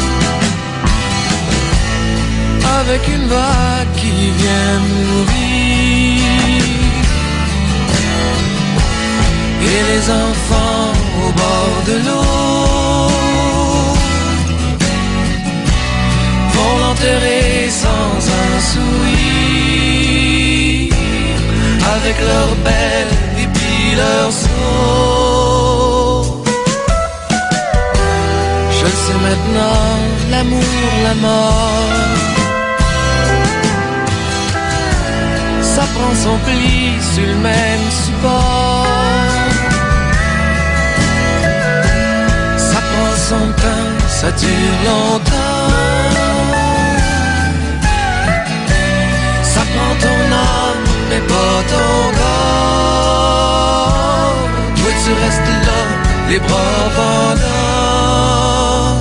avec une vague qui vient mourir, et les enfants au bord de l'eau vont l'enterrer sans un sourire, avec leurs belles et puis leurs os. Je le sais maintenant, l'amour, la mort, ça prend son pli sur le même support. Ça prend son temps, ça dure longtemps. Ça prend ton âme, mais pas ton corps. Toi tu restes là, les bras pendants.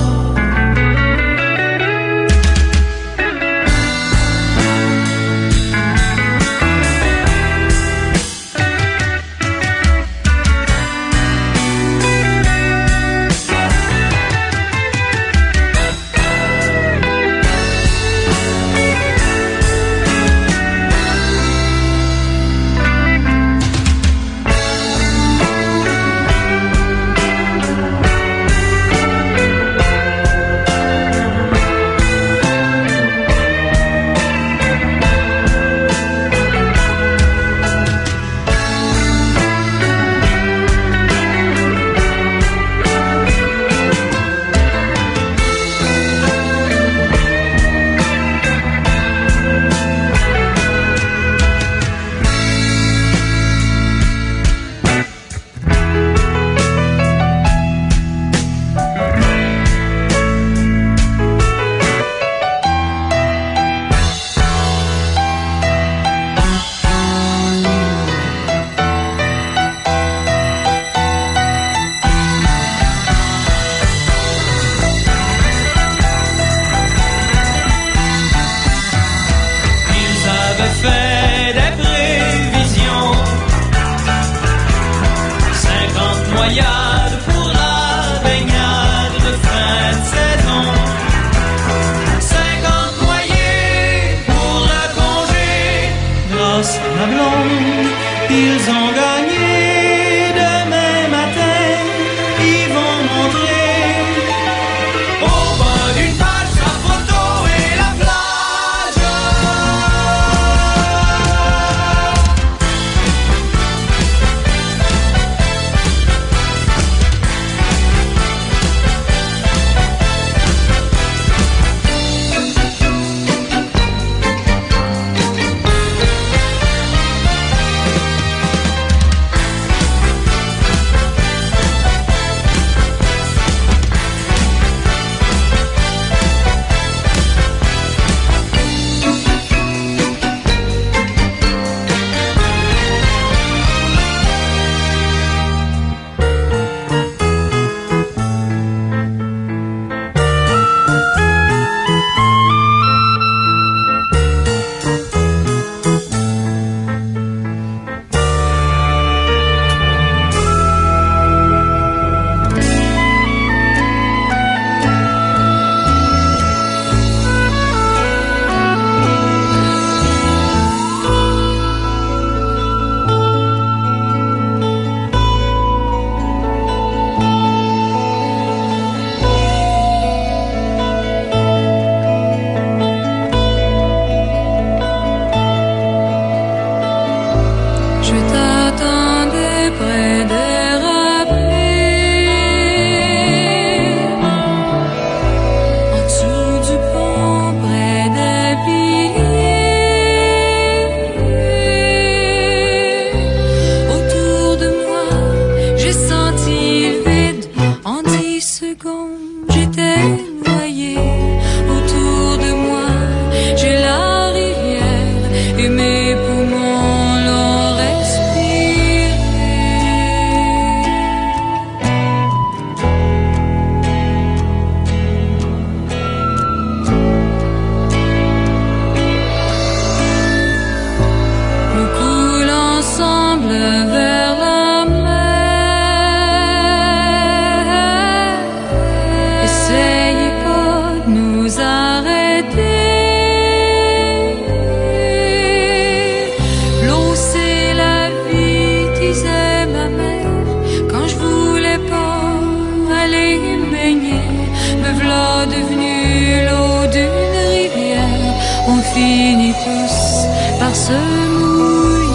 Vers la mer. tous par se mouiller.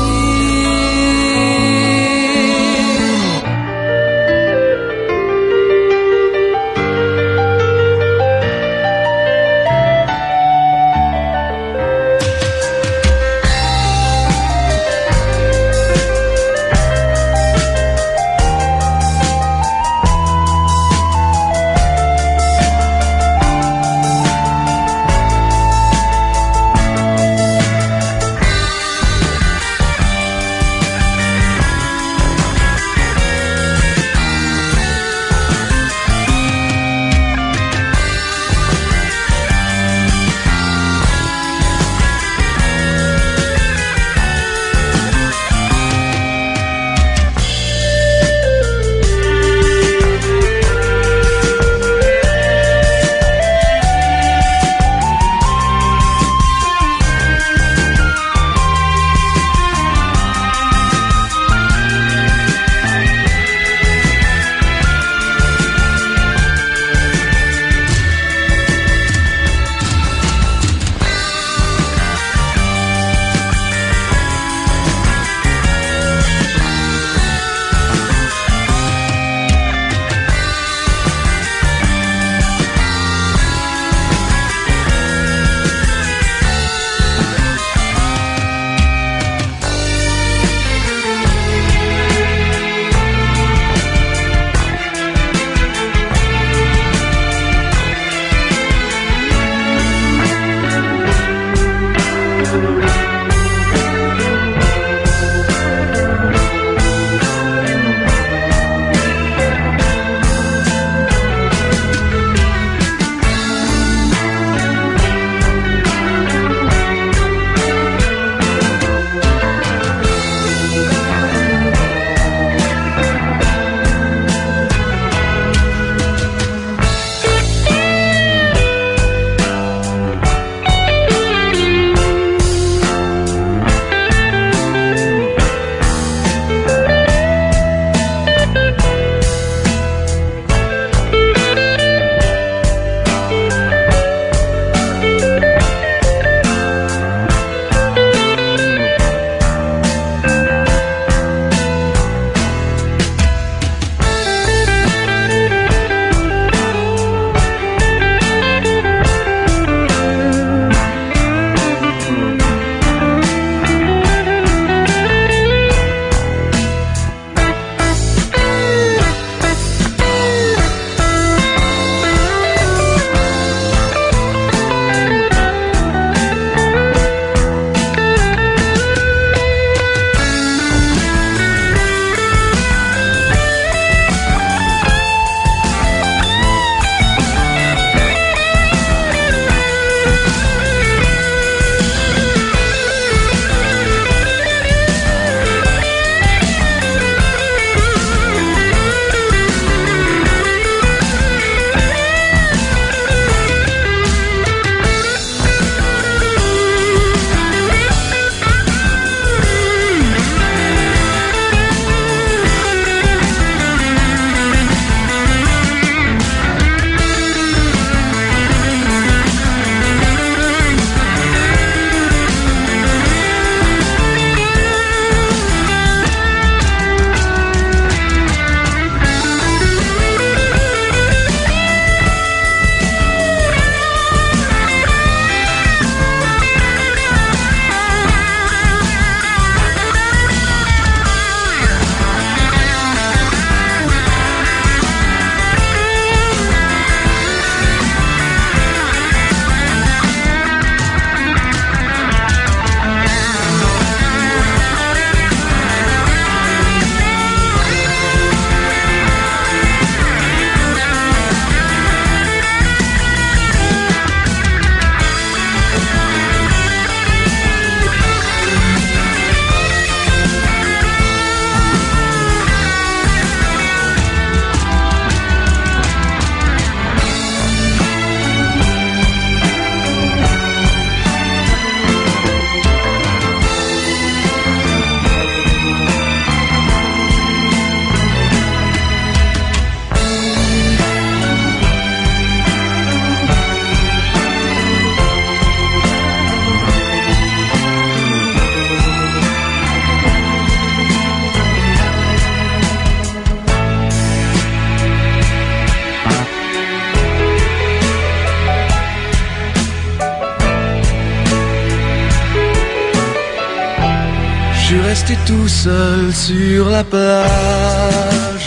resté tout seul sur la plage,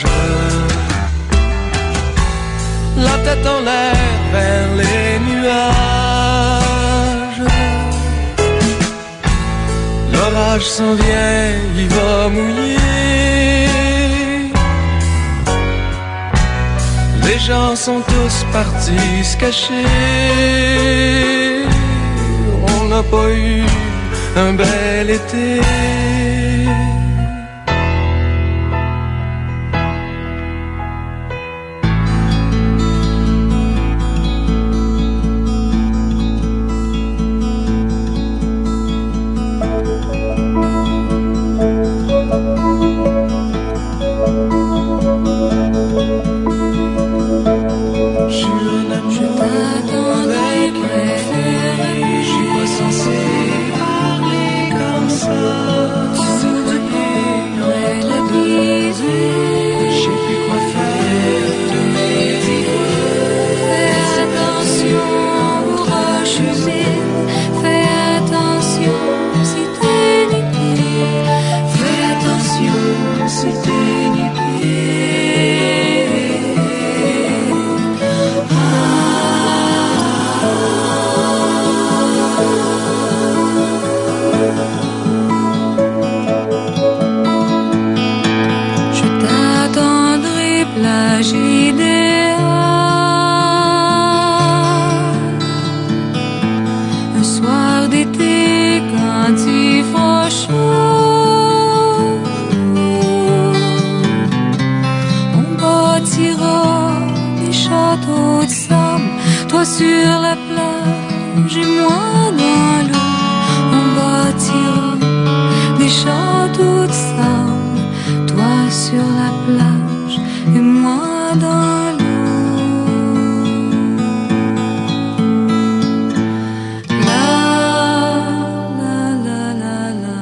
la tête en l'air vers les nuages. L'orage s'en vient, il va mouiller. Les gens sont tous partis se cacher. On n'a pas eu un bel été. Sur la plage et moi dans l'eau, on bâtira des châteaux de sable. Toi sur la plage et moi dans l'eau. La, la, la, la,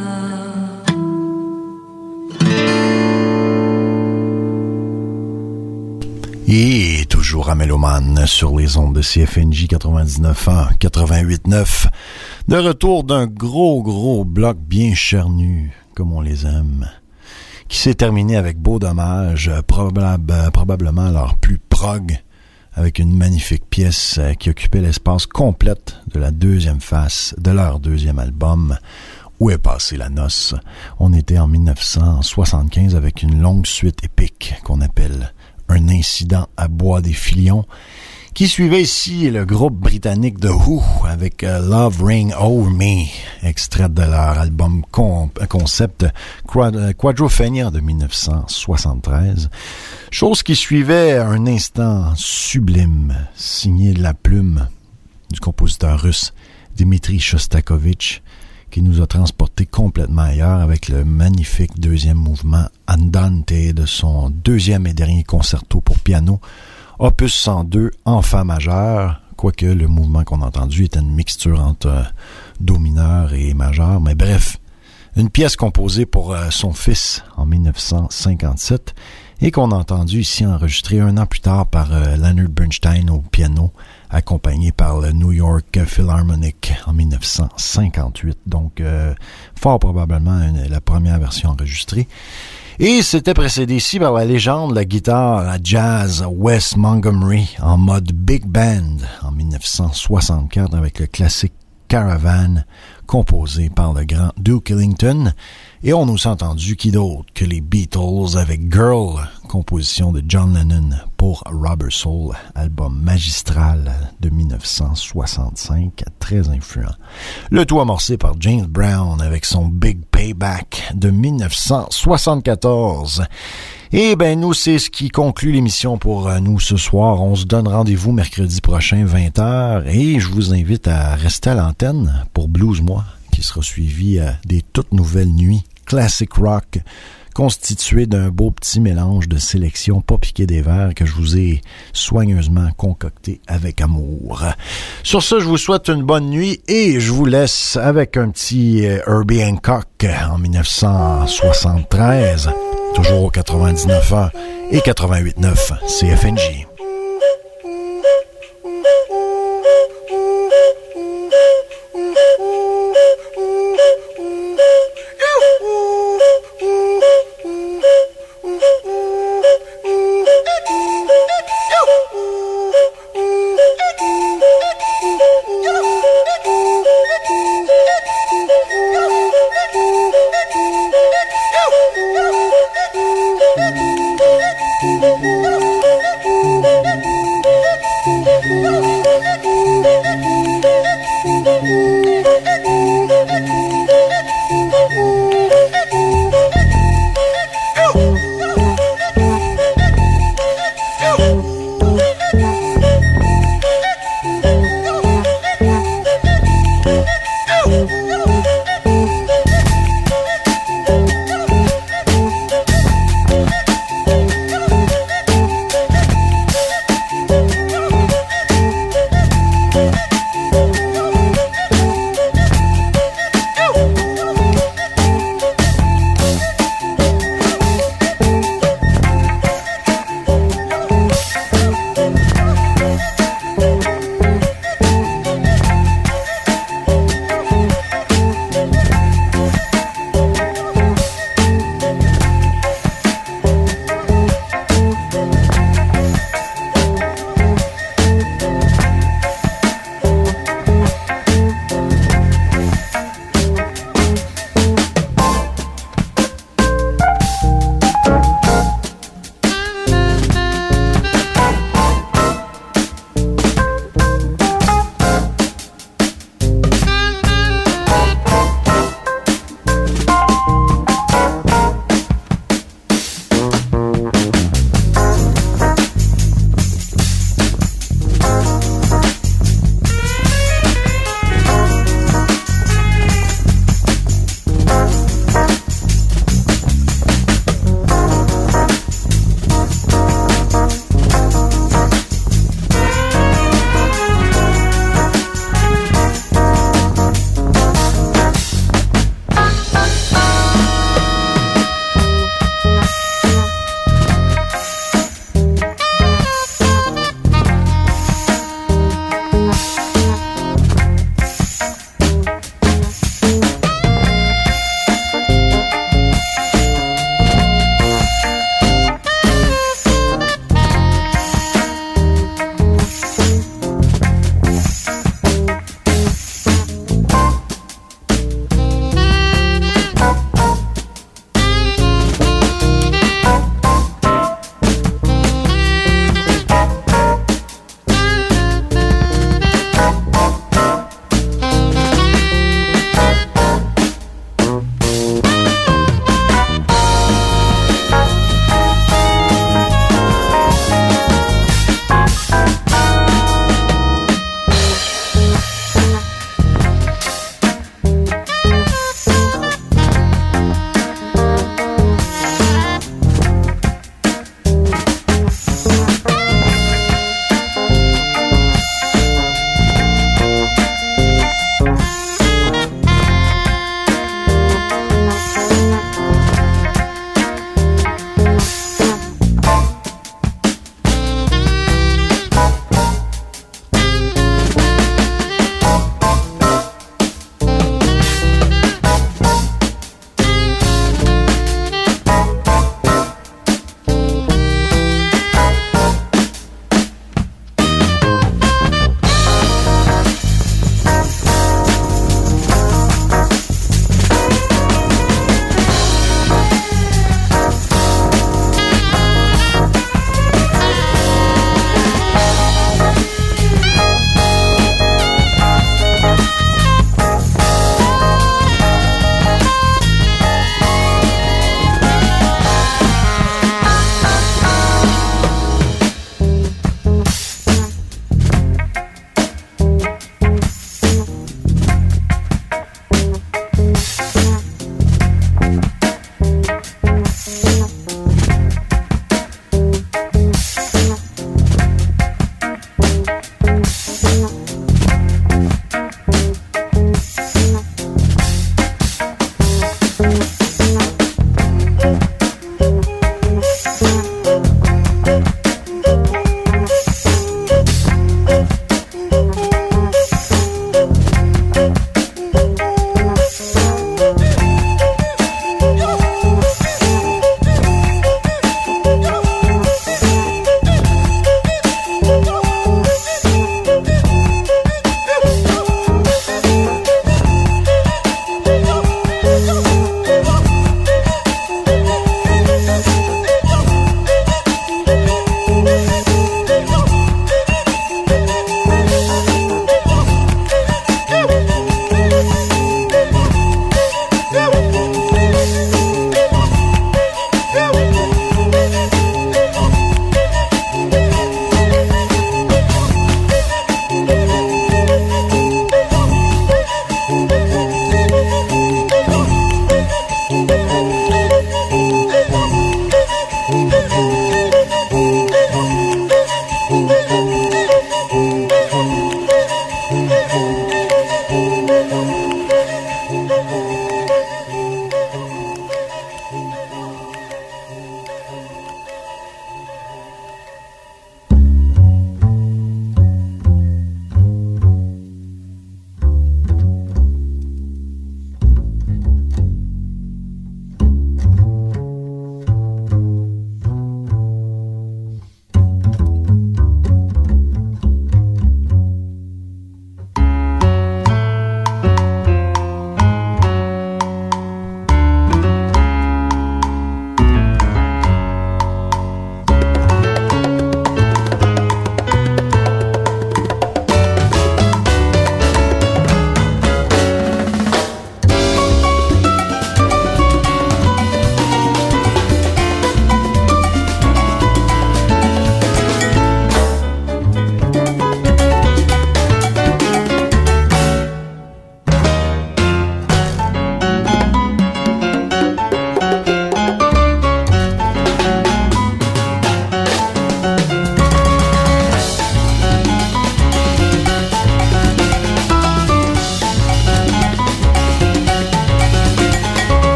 la. Et toujours à Méloman sur les ondes de C F N J quatre-vingt-dix-neuf un, quatre-vingt-huit neuf. De retour d'un gros, gros bloc bien charnu, comme on les aime, qui s'est terminé avec Beau Dommage, probab- probablement leur plus prog, avec une magnifique pièce qui occupait l'espace complète de la deuxième face de leur deuxième album, Où est passée la noce. On était en dix-neuf cent soixante-quinze avec une longue suite épique qu'on appelle Un incident à Bois-des-Filions, qui suivait ici le groupe britannique The Who avec uh, Love Ring Over Me, extrait de leur album con- concept Quad- Quadrophenia de dix-neuf cent soixante-treize. Chose qui suivait un instant sublime, signé de la plume du compositeur russe Dmitri Shostakovich, qui nous a transportés complètement ailleurs avec le magnifique deuxième mouvement Andante de son deuxième et dernier concerto pour piano, opus cent deux en fa majeur, quoique le mouvement qu'on a entendu était une mixture entre euh, do mineur et majeur, mais bref, une pièce composée pour euh, son fils en dix-neuf cent cinquante-sept et qu'on a entendu ici enregistré un an plus tard par euh, Leonard Bernstein au piano, accompagné par le New York Philharmonic en dix-neuf cent cinquante-huit, donc euh, fort probablement une, la première version enregistrée. Et c'était précédé ici par la légende de la guitare à jazz Wes Montgomery en mode big band en dix-neuf cent soixante-quatre avec le classique Caravan composé par le grand Duke Ellington. Et on nous a entendu qui d'autre que les Beatles avec Girl, composition de John Lennon pour Rubber Soul, album magistral de dix-neuf cent soixante-cinq, très influent. Le tout amorcé par James Brown avec son Big Payback de dix-neuf cent soixante-quatorze. Et ben nous, c'est ce qui conclut l'émission pour nous ce soir. On se donne rendez-vous mercredi prochain, vingt heures, et je vous invite à rester à l'antenne pour Blues Moi, qui sera suivi à des toutes nouvelles nuits classic rock, constitué d'un beau petit mélange de sélections pas piquées des verres que je vous ai soigneusement concocté avec amour. Sur ce, je vous souhaite une bonne nuit et je vous laisse avec un petit Herbie Hancock en dix-neuf cent soixante-treize, toujours au quatre-vingt-dix-neuf heures et quatre-vingt-huit neuf C F N J.